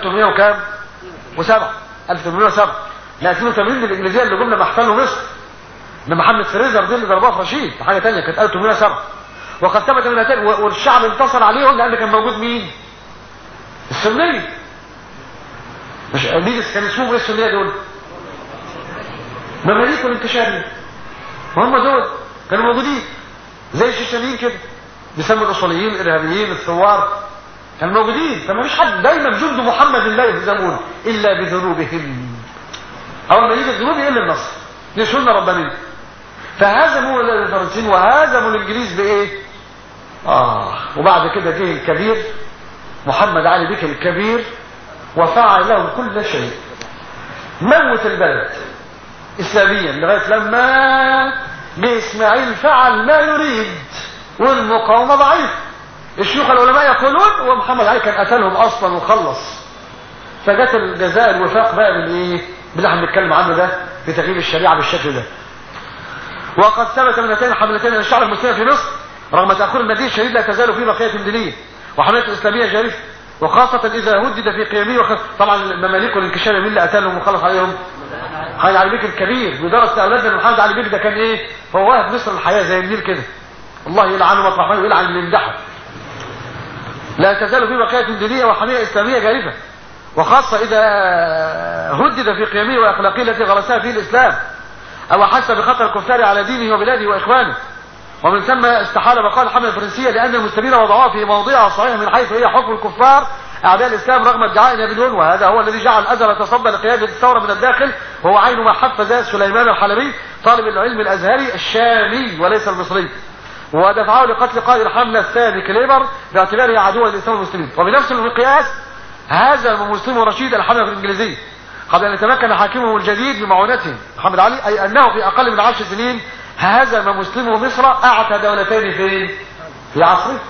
1807 لا 82 الإنجليزية اللي جملة محتلوا مصر لما حملة فريزر دي اللي ضربوها في رشيد حاجة تانية كانت 1807. وقد ثبت من هاتين والشعب انتصر عليهم لأن كان موجود مين؟ السنية. مش كان اسمهم ايه السنية دول؟ مماليك والانتشارية، وهم دول كانوا موجودين زي الشيشانيين كده بيسموا الاصوليين الارهابيين الثوار، كانوا موجودين. فما فيش حد دايما جند محمد لا يهزمون الا بذنوبهم، اول ما يجي الذنوب الا النصر، دي سنه ربانيه. فهزموا الفرنسيين وهزموا الانجليز بايه؟ وبعد كده جه الكبير محمد علي بك الكبير وفعل لهم كل شيء، موت البلد اسلاميا لغايه لما جه اسماعيل فعل ما يريد والمقاومه ضعيف. الشيوخ العلماء يقولون ومحمد علي كان قتلهم اصلا وخلص. فجت الجزاء الوفاق بقى بالايه؟ باللي احنا بنتكلم عنه ده في تغيير الشريعه بالشكل ده. وقد ثبت من هاتين الحملتين ان الشعب المسلم في مصر رغم تاخر المدين الشديد لا تزال فيه بقيه دينيه وحملات اسلاميه جارفه، وخاصه اذا هدد في قيامه طبعا المماليك والانكشاف مين اللي قتلهم وخلص عليهم؟ محمد علي بك الكبير. بدرس اولادنا ان محمد علي بك ده كان ايه؟ فواه مصر الحياه زي النيل كده، الله يلعنه مطرح ما يلعن اللي يمدحه. لا تزال فيه بقيه دينيه وحميه اسلاميه جارفه، وخاصه اذا هدد في قيامه واخلاقه التي غرسها فيه الاسلام او حس بخطر الكفار على دينه وبلاده واخوانه. ومن ثم استحال بقاء الحمله الفرنسيه لان المسلمين وضعوها في موضعها الصحيح من حيث هي حكم الكفار اعداء الاسلام رغم ادعاء نابليون، وهذا هو الذي جعل الازهر يتصدى لقياده الثوره من الداخل، وهو عين ما حفز سليمان الحلبي طالب العلم الازهري الشامي وليس المصري، ودفعه لقتل قائد الحمله الثاني كليبر باعتباره عدوا للاسلام والمسلمين. وبنفس المقياس هزم المسلم رشيد الحمله الانجليزيه قبل ان يتمكن حاكمه الجديد بمعونته محمد علي، اي انه في اقل من 10 سنين هزم مسلمو مصر اعتى دولتين في عصره.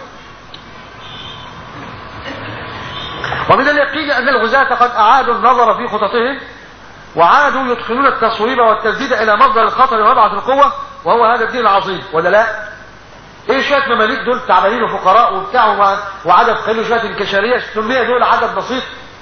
ومن اليقين ان الغزاة قد اعادوا النظر في خططهم وعادوا يدخلون التصويب والتسديد الى مصدر الخطر ومبعث القوه وهو هذا الدين العظيم، ولا لا؟ ايه شويه مماليك دول تعبانين وفقراء وبتاع وعدد قليل شويه انكشاريه 800 دول عدد بسيط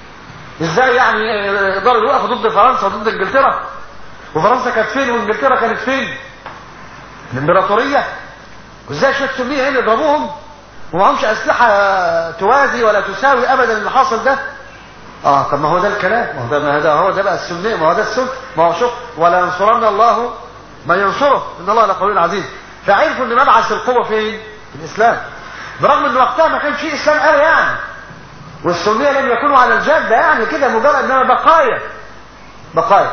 ازاي يعني يقدروا يوقفوا ضد فرنسا وضد انجلترا؟ وفرنسا كانت فين وانجلترا كانت فين؟ الامبراطوريه. وازاي شويه سنيه هنا يضربوهم ومعهمش اسلحه توازي ولا تساوي ابدا اللي حاصل ده؟ طب ما هو ده الكلام، هو ده بقى السنيه، ما هو ده السن، ما هو شوف ولا ينصرن الله ما ينصره ان الله لقوي عزيز. فعرفوا ان مبعث القوه فين؟ في الاسلام، برغم ان وقتها ما كانش فيه اسلام قوي يعني، والسنيه لم يكونوا على الجاده يعني كده مجرد انما بقايا.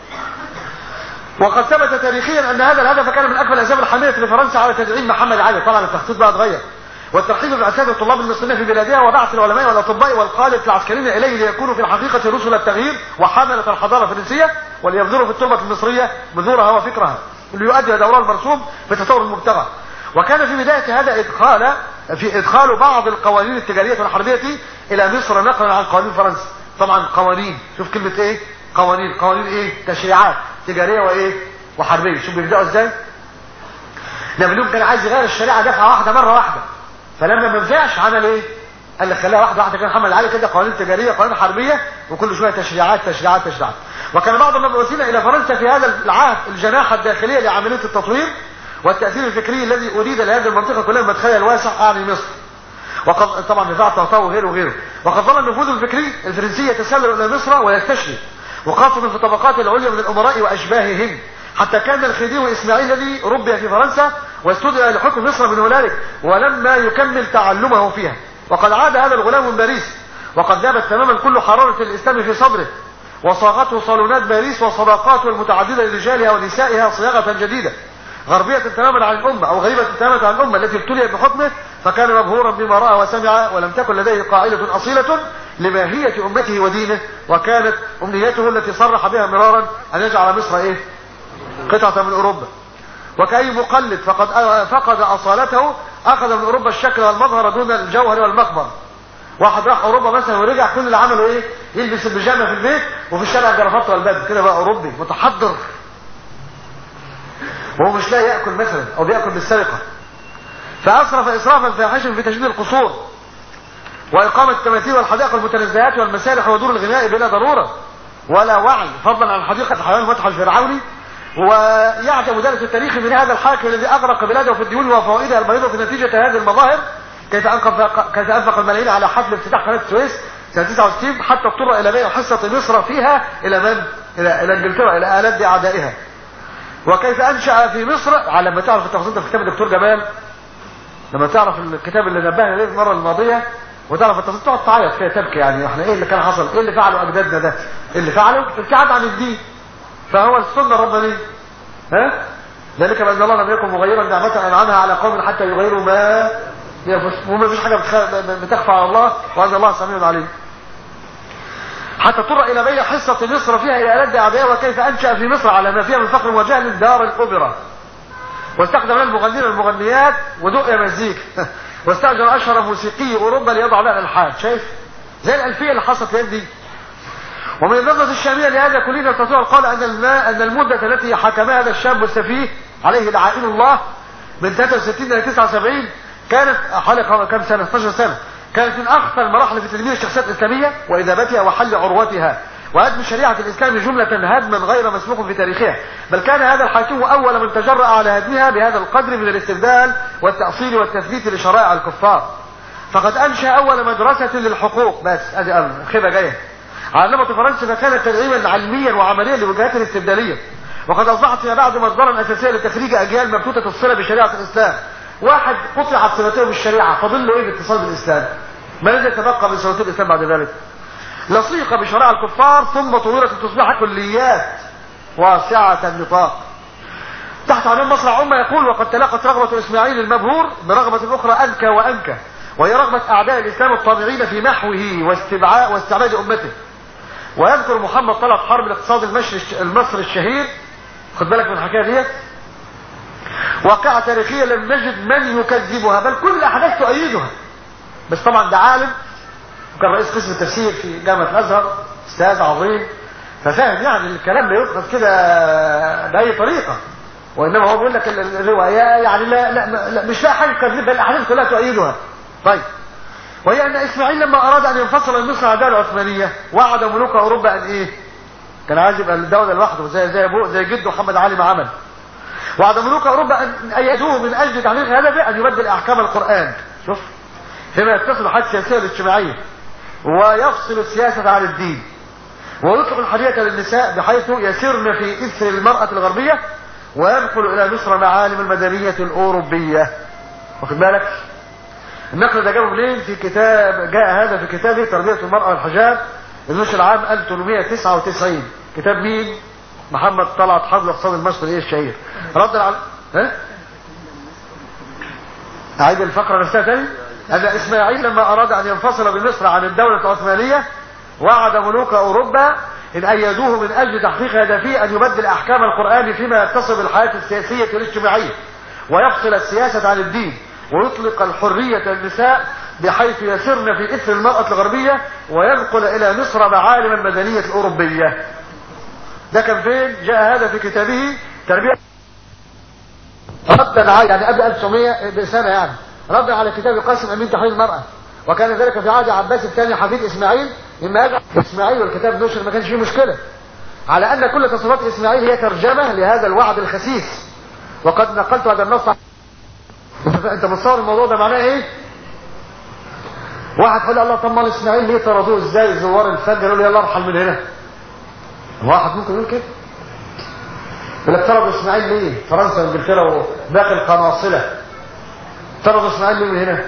وقد ثبت تاريخيا ان هذا الهدف كان من اكبر الاسباب الحاميه لفرنسا على تدعيم محمد علي. طبعا التخطيط بقى اتغير، والترحيب بأساتذة الطلاب المسلمين في بلادها وبعث العلماء والاطباء والقاده العسكريين اليه ليكونوا في الحقيقه رسل التغيير وحمله الحضاره الفرنسيه، وليبذلوا في التربه المصريه بذورها وفكرها ليؤدي دورها المرسوم في التطور المبتغى. وكان في بدايه هذا ادخال بعض القوانين التجاريه والحربيه الى مصر نقلا عن قوانين فرنسا. طبعا قوانين، شوف كلمه ايه؟ قوانين ايه؟ تشريعات تجاريه وايه؟ وحربيه. شوف بيبداوا ازاي؟ نابليون كان عايز يغير الشريعه دفعه واحده مره واحده، فلما ما نفعش عمل ايه؟ قال لك خلاها واحده كان محمد علي كده قوانين تجاريه قوانين حربيه وكل شويه تشريعات. وكان بعض المبعوثين الى فرنسا في هذا العهد الجناح الداخليه لعمليه التطوير والتاثير الفكري الذي اريد لهذه المنطقه كلها مدخلها الواسع اعني مصر. وقد طبعا دفاع الطهطاوي وغيره. وقد ظل النفوذ الفكري الفرنسي يتسلل الى مصر ويستشري، وخاصه في الطبقات العليا من الامراء واشباههم، حتى كان الخديوي اسماعيل الذي ربي في فرنسا واستدعي لحكم مصر من هنالك ولما يكمل تعلمه فيها. وقد عاد هذا الغلام من باريس وقد ذابت تماما كل حراره الاسلام في صدره، وصاغته صالونات باريس وصداقاته المتعدده لرجالها ونسائها صياغه جديده غربيه تماما عن الامه او غريبه تماما عن الامه التي ابتليت بحكمه، فكان مبهورا بما راى وسمع ولم تكن لديه قاعده اصيله لماهيه امته ودينه. وكانت امنيته التي صرح بها مرارا ان يجعل مصر ايه؟ قطعه من اوروبا. وكأي مقلد فقد اصالته اخذ من اوروبا الشكل والمظهر دون الجوهر والمخبر. واحد راح اوروبا مثلا ورجع كل اللي عمله ايه؟ يلبس البيجامه في البيت وفي الشارع الجرافات والبدل كده، بقى اوروبي متحضر وهو مش لاقي ياكل مثلا او بياكل بالسرقه. فاسرف اسرافا فاحشا في تشديد القصور واقامه التماثيل والحدائق والمتنزهات والمسارح ودور الغناء بلا ضروره ولا وعي، فضلا عن حديقه الحيوان المتحف الفرعوني. ويعجب درس التاريخ من هذا الحاكم الذي اغرق بلاده في الديون وفوائدها البيضاء في نتيجه هذه المظاهر، كيف انفق الملايين على حفل افتتاح قناه السويس سنه 69 حتى اضطر الى بيع حصه مصر فيها الى من؟ الى انجلترا، الى آلات اعدائها. وكيف انشا في مصر، على ما تعرف التفاصيل في كتاب الدكتور جمال، لما تعرف الكتاب اللي نبهنا عليه المره الماضيه وتعرف التفاصيل تقعد تعيط كده تبكي، يعني احنا ايه اللي كان حصل؟ ايه اللي فعله اجدادنا ده؟ ايه اللي فعله؟ ابتعاد عن الدين. فهو السنه الربانيه. ذلك بان الله لم يكن مغيرا نعمه انعمها على قوم حتى يغيروا ما ينفسهم، وما فيش حاجه بتخفى على الله وان الله سميع عليم. حتى اضطر الى بيع حصه مصر فيها الى آلات اعدائها. وكيف انشا في مصر على ما فيها من فقر وجهل دار الاوبرا، واستخدم المغنين والمغنيات ودق مزيكا واستاجر اشهر موسيقي اوروبا ليضع لها الالحان. شايف زي الالفيه اللي حصلت في دي. ومن النظرة الشاملة لهذا كلنا نستطيع القول أن المدة التي حكمها هذا الشاب السفيه عليه لعائن الله من 63 إلى 79 كانت حوالي كم سنة؟ 12 سنة. كانت من أخطر المراحل في تدمير الشخصيات الإسلامية وإذابتها وحل عروتها وهدم شريعة الإسلام جملة هدما غير مسبوق في تاريخها. بل كان هذا الحاكم أول من تجرأ على هدمها بهذا القدر من الاستبدال والتأصيل والتثبيت لشرائع الكفار. فقد أنشأ أول مدرسة للحقوق، بس هذه خيبة جاية، علمت فرنسا فكانت تدعيما علميا وعمليا لوجهات الاستبداليه، وقد اصبحت فيما بعد مصدرا اساسيا لتخريج اجيال مبتوته الصله بشريعه الاسلام. واحد قطعت صلته بالشريعه، فاضل له ايه باتصال بالاسلام؟ ما الذي يتبقى من صلته الاسلام بعد ذلك؟ لصيق بشرائع الكفار ثم طورت لتصبح كليات واسعه النطاق. تحت عنوان مصنع امه يقول: وقد تلاقت رغبه اسماعيل المبهور برغبه اخرى انكى وانكى، وهي رغبه اعداء الاسلام الطامعين في محوه واستعباد امته. ويذكر محمد طلعت حرب الاقتصاد المصري الشهير، خد بالك من الحكايه ديت، واقعه تاريخيه لم نجد من يكذبها، بل كل الاحداث تؤيدها. بس طبعا ده عالم وكان رئيس قسم التفسير في جامعه الازهر، استاذ عظيم، ففاهم يعني الكلام لا يؤخذ كده باي طريقه، وانما هو بيقول لك الروايه يعني لا مش لاقي حاجه تكذب، بل الاحداث كلها تؤيدها. طيب، وهي ان اسماعيل لما اراد ان ينفصل مصر عن الدوله العثمانيه وعد ملوك اوروبا ان ايه؟ كان عايز يبقى الدوله لوحده زي ابوه زي جده محمد علي ما عمل. وعد ملوك اوروبا ان ايدوه من اجل تحقيق هدفه ان يبدل احكام القران، شوف، فيما يتصل بالحياه السياسيه والاجتماعيه، ويفصل السياسه عن الدين، ويطلق الحريه للنساء بحيث يسرن في اثر المراه الغربيه، وينقل الى مصر معالم المدنيه الاوروبيه. واخد بالك؟ النقل ده جابه منين؟ في كتاب، جاء هذا في كتابه تربيه المراه والحجاب النشر عام 1899. كتاب مين؟ محمد طلعت حافظ الاقتصاد المصري الشهير. رد على اعيد الفقره نفسها تاني. ان اسماعيل لما اراد ان ينفصل بمصر عن الدوله العثمانيه وعد ملوك اوروبا ان ايدوه من اجل تحقيق هدفه ان يبدل احكام القران فيما يتصل بالحياه السياسيه والاجتماعيه، ويفصل السياسه عن الدين، ويطلق الحريه للنساء بحيث يسرن في اثر المراه الغربيه، وينقل الى مصر معالم المدنيه الاوروبيه. ده كان فين؟ جاء هذا في كتابه تربيه ردا على يعني قبل 1900 بسنه يعني، ردا على كتاب قاسم امين تحرير المراه، وكان ذلك في عهد عباس الثاني حفيد اسماعيل. مما يجعل اسماعيل والكتاب نشر ما كانش فيه مشكله، على ان كل تصرفات اسماعيل هي ترجمه لهذا الوعد الخسيس. وقد نقلت هذا النص. انت متصور الموضوع ده معناه ايه؟ واحد قال الله، طب ما اسماعيل ليه طردوه ازاي زوار الفجر؟ يقول له يلا ارحل من هنا. واحد ممكن يقول كده، يقول لك طردوا اسماعيل ليه؟ فرنسا وانجلترا وباقي القناصله طردوا اسماعيل ليه من هنا؟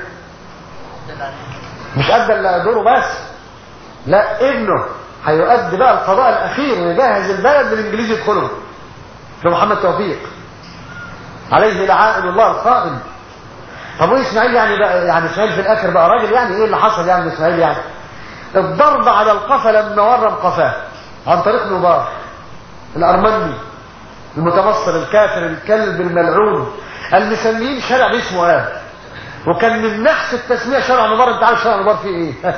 مش ادى دوره بس، لا، ابنه هيؤدي بقى القضاء الاخير ويجهز البلد بالانجليز يدخلوا. ده محمد توفيق عليه لعائن الله القائم. طب وايه اسماعيل يعني بقى؟ يعني اسماعيل في الاخر بقى راجل؟ يعني ايه اللي حصل يعني اسماعيل؟ يعني الضرب على القفا لما ورم قفاه عن طريق نوبار الارمني المتمصر الكافر الكلب الملعون المسمين شارع باسمه وكان من نحس التسميه شارع نوبار. انت عارف شارع نوبار فيه ايه؟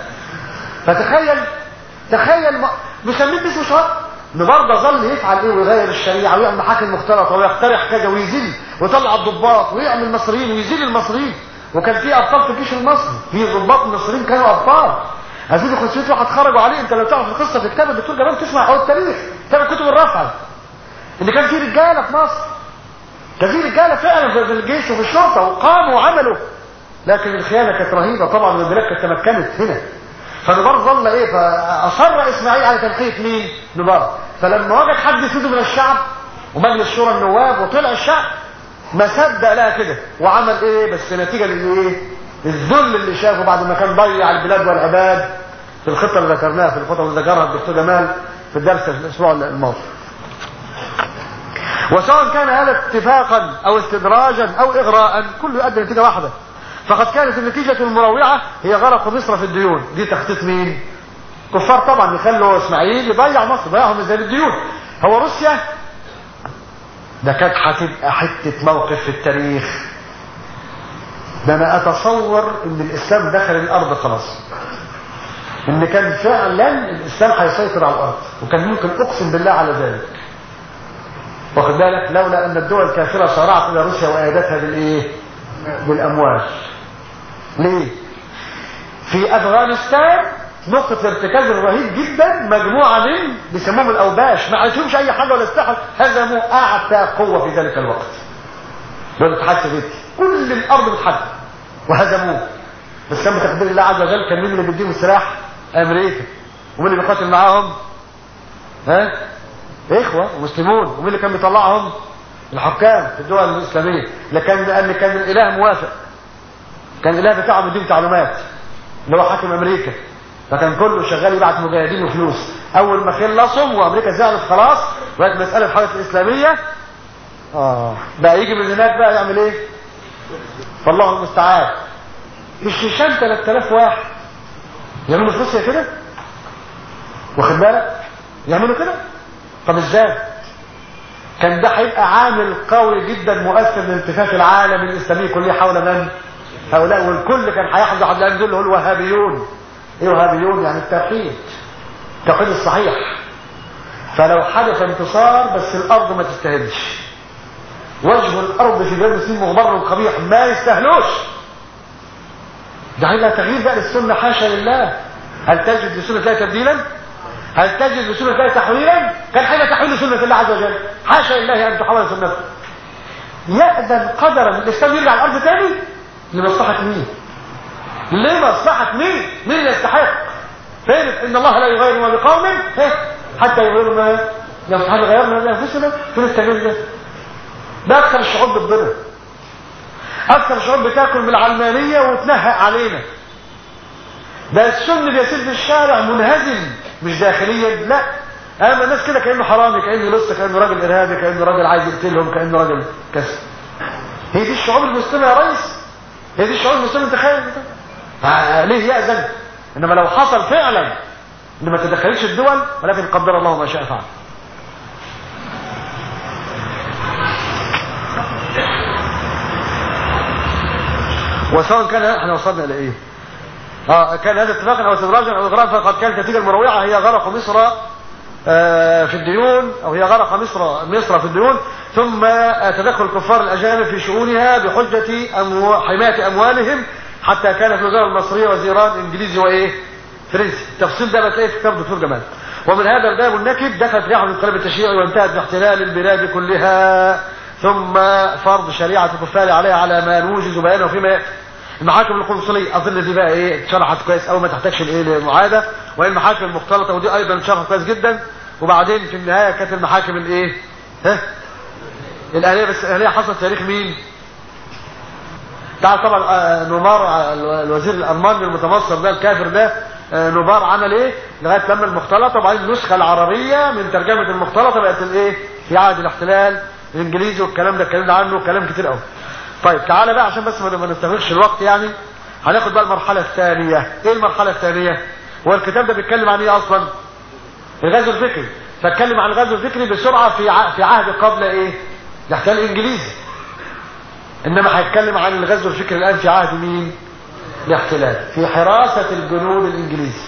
تخيل مسمين باسمه شارع نوبار. ده ظل يفعل ايه؟ ويغير الشريعه ويعمل محاكم مختلطه ويقترح كذا ويزيل ويطلع الضباط ويعمل المصريين ويزيل المصريين. وكان في ابطال في الجيش المصري، في ضباط مصريين كانوا ابطال. عايزين 500 واحد خرجوا عليه. انت لو تعرف القصه في كتاب الدكتور جمال تسمع او التاريخ كتاب كتب الرفع ان كان في رجاله في مصر، كان في رجاله فعلا في الجيش وفي الشرطه وقاموا وعملوا، لكن الخيانه كانت رهيبه طبعا والبلاد كانت تمكنت هنا. فنبار ظل ايه؟ فاصر اسماعيل على تنقيه مين؟ نبار. فلما وجد حد يسوده من الشعب ومجلس شورى النواب وطلع الشعب ما صدق لها كده وعمل ايه؟ بس نتيجه للايه؟ الذل اللي شافه بعد ما كان ضيع البلاد والعباد في الخطه اللي ذكرناها، في الخطه اللي ذكرها الدكتور جمال في الدرس الاسبوع الماضي. وسواء كان هذا اتفاقا او استدراجا او اغراء كله يؤدي نتيجه واحده. فقد كانت النتيجه المروعه هي غرق مصر في الديون. دي تخطيط مين؟ كفار طبعا، يخلوا اسماعيل يضيع مصر، ضيعهم ازاي الديون. هو روسيا ده كانت هتبقى حته موقف في التاريخ. ده انا اتصور ان الاسلام دخل الارض خلاص، ان كان فعلا الاسلام هيسيطر على الارض، وكان ممكن اقسم بالله على ذلك. واخد بالك؟ لولا ان الدول الكافره صارعت الى روسيا وايدتها بالايه؟ بالاموال. ليه؟ في افغانستان نقطة ارتكاز رهيب جدا، مجموعة من بيسموهم الاوباش ما عندهمش اي حاجة ولا استحل، هزموا اعتى قوة في ذلك الوقت. دول الاتحاد السوفيتي كل الارض بتحدد وهزموه. بس كان بتقدير الله عز وجل كان مين اللي بيديهم السلاح؟ امريكا. ومين اللي بيقاتل معاهم؟ اخوة ومسلمون. ومين اللي كان بيطلعهم؟ الحكام في الدول الاسلامية. لان كان الاله موافق، كان الاله بتاعهم بيديهم تعليمات اللي هو حاكم امريكا. فكان كله شغال يبعت مجاهدين وفلوس. اول ما خلصهم وامريكا زعلت خلاص وقت مساله الحركه الاسلاميه بقى يجي من هناك بقى يعمل ايه؟ فالله المستعان. الشيشان 3000 واحد يعملوا في روسيا كده؟ واخد بالك؟ يعملوا كده؟ طب ازاي؟ كان ده هيبقى عامل قوي جدا مؤثر لالتفاف العالم الاسلامي كله حول من؟ هؤلاء. والكل كان هيحظى حد الان دول الوهابيون. ايه وهابيون؟ يعني التوحيد الصحيح. فلو حدث انتصار بس الارض ما تستاهلش، وجه الارض في بلاد المسلمين مغبر وقبيح ما يستاهلوش. ده هيبقى تغيير بقى للسنة، حاشا لله. هل تجد لسنة الله تبديلا؟ هل تجد لسنة الله تحويلا؟ كان هيبقى تحويل سنة الله عز وجل، حاشا لله ان تحول سنته. يأذن قدرا الاسلام يرجع الارض تاني لمصلحة مين؟ لمصلحة مين؟ مين اللي يستحق؟ فين ان الله لا يغير ما بقوم حتى يغيروا ما يستحق غيرنا لانفسنا. فين التغيير ده؟ ده اكثر الشعوب بالضرر، اكثر الشعوب بتاكل من العلمانية وتنهق علينا. ده السن بيسير في الشارع منهزم مش داخليا، لا. اما الناس كده كانه حرامي، كانه لص، كانه راجل ارهابي، كانه راجل عايز يقتلهم، كانه راجل كسر. هي دي الشعوب المسلمه يا ريس، هي دي الشعوب المسلمه. تخيل ليه يأذن؟ انما لو حصل فعلا ان ما تدخلش الدول، ولكن قدر الله ما شاء فعل. وسواء كان احنا وصلنا الى ايه؟ كان هذا اتفاقا او استدراجا او اغراء، فقد كانت النتيجه المروعه هي غرق مصر في الديون، او هي غرق مصر في الديون، ثم تدخل الكفار الاجانب في شؤونها بحجه حمايه اموالهم، حتى كانت الوزاره المصريه وزيران انجليزي وايه؟ فرنسي. التفصيل ده بتلاقيه في كتاب دكتور جمال. ومن هذا الباب النكب دخلت رياح الانقلاب التشريعي وانتهت باحتلال البلاد كلها، ثم فرض شريعه الكفار عليها على ما نوجز بيانه فيما ياتي. المحاكم القنصليه اظن دي بقى ايه؟ اتشرحت كويس قوي، ما تحتاجش الايه للمعاده. والمحاكم المختلطه ودي ايضا اتشرحت كويس جدا. وبعدين في النهايه كانت المحاكم الايه؟ الاهليه. بس الاهليه حصلت تاريخ مين؟ تعال طبعا نومار الوزير الالماني المتمصر ده الكافر ده، نوبار عمل ايه لغايه لما المختلطه، وبعدين النسخه العربيه من ترجمه المختلطه بقت الايه؟ في عهد الاحتلال الانجليزي، والكلام ده اتكلمنا عنه كلام كتير قوي. طيب تعالى بقى عشان بس ما نستغرقش الوقت، يعني هناخد بقى المرحله الثانيه. ايه المرحله الثانيه؟ هو الكتاب ده بيتكلم عن ايه اصلا؟ الغزو الفكري. فاتكلم عن الغزو الفكري بسرعه في عهد قبل ايه؟ الاحتلال الانجليزي. انما هيتكلم عن الغزو الفكري الان في عهد مين؟ الاحتلال، في حراسه الجنود الانجليزي.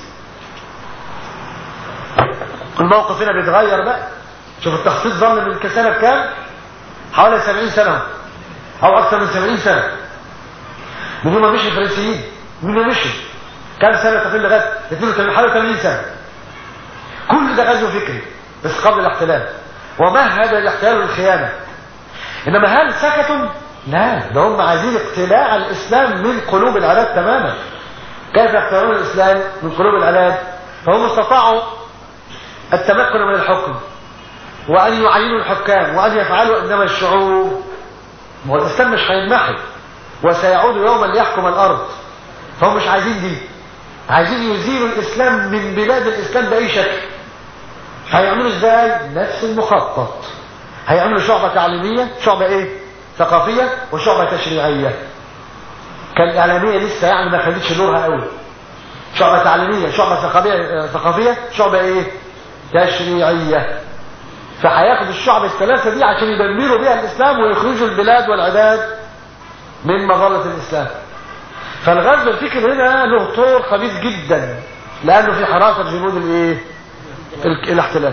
الموقف هنا بيتغير بقى. شوف التخطيط ظل من سنه كام؟ حوالي 70 سنه او اكثر من 70 سنه. بدون ما مشي الفرنسيين، بدون ما مشي كام سنه تقل لغايه 82 حوالي 80 سنه. كل ده غزو فكري بس قبل الاحتلال، ومهد الاحتلال للخيانه. انما هل سكتوا؟ لا، ده هم عايزين اقتلاع الاسلام من قلوب العباد تماما. كيف يقتلعون الاسلام من قلوب العباد؟ فهم استطاعوا التمكن من الحكم، وان يعينوا الحكام، وان يفعلوا. انما الشعوب، والاسلام مش هينمحي وسيعود يوما ليحكم الارض. فهم مش عايزين دي، عايزين يزيلوا الاسلام من بلاد الاسلام باي شكل. هيعملوا ازاي؟ نفس المخطط. هيعملوا شعبة تعليمية، شعبة ايه؟ ثقافية، وشعبة تشريعية. كان الاعلامية لسه يعني ما خدتش دورها قوي. شعبة تعليمية، شعبة ثقافية، شعبة ايه؟ تشريعية. فهياخد الشعب الثلاثة دي عشان يدمروا بيها الاسلام ويخرجوا البلاد والعباد من مظلة الاسلام. فالغزو الفكري هنا له طور خبيث جدا، لانه في حراسة جنود الايه؟ الاحتلال.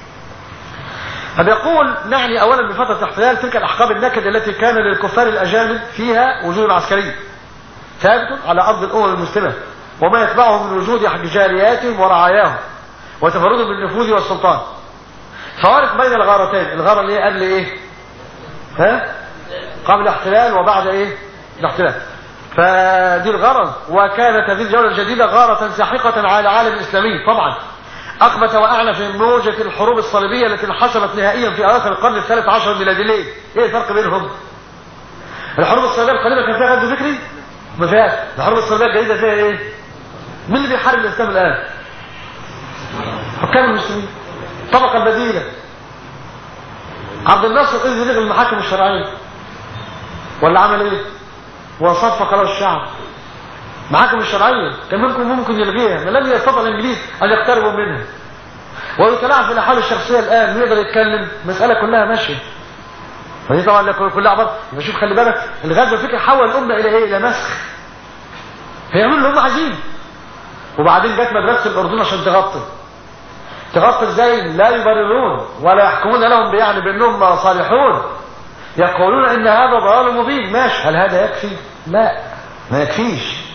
فبيقول نعني اولا بفترة الاحتلال تلك الاحقاب النكد التي كان للكفار الاجانب فيها وجود عسكري ثابت على ارض الامم المسلمة، وما يتبعه من وجود جارياتهم ورعاياهم وتفردهم بالنفوذ والسلطان. فوارق بين الغارتين، الغارة اللي هي قبل ايه؟ قبل الاحتلال وبعد ايه؟ الاحتلال. فدي الغارة. وكانت هذه الجولة الجديدة غارة ساحقة على العالم الاسلامي طبعا. اقبت واعلى في موجة الحروب الصليبية التي انحسمت نهائيا في اواخر القرن الثالث عشر الميلادي. ليه؟ ايه الفرق بينهم؟ الحروب الصليبية القديمة كان فيها غزو فكري؟ ما فيهاش. الحروب الصليبية الجديدة فيها ايه؟ مين اللي بيحارب الاسلام الان؟ حكام المسلمين، الطبقة البديلة. عبد الناصر قدر يلغي المحاكم الشرعية ولا عمل ايه؟ وصفق له الشعب. المحاكم الشرعية كان ممكن يلغيها، ما لم يستطع الانجليز ان يقتربوا منها. ويتلاعب في الاحوال الشخصية الان، يقدر يتكلم، المسألة كلها ماشية. فدي طبعا كلها عبارة. يبقى شوف خلي بالك، الغزو الفكري حول الامة الى ايه؟ الى مسخ. فيعملوا اللي هم عايزين. وبعدين جت مدرسة الاردن عشان تغطي ازاي؟ لا يبررون ولا يحكمون لهم يعني بانهم صالحون، يقولون ان هذا ضلال مبين. ماشي، هل هذا يكفي؟ لا، ما يكفيش.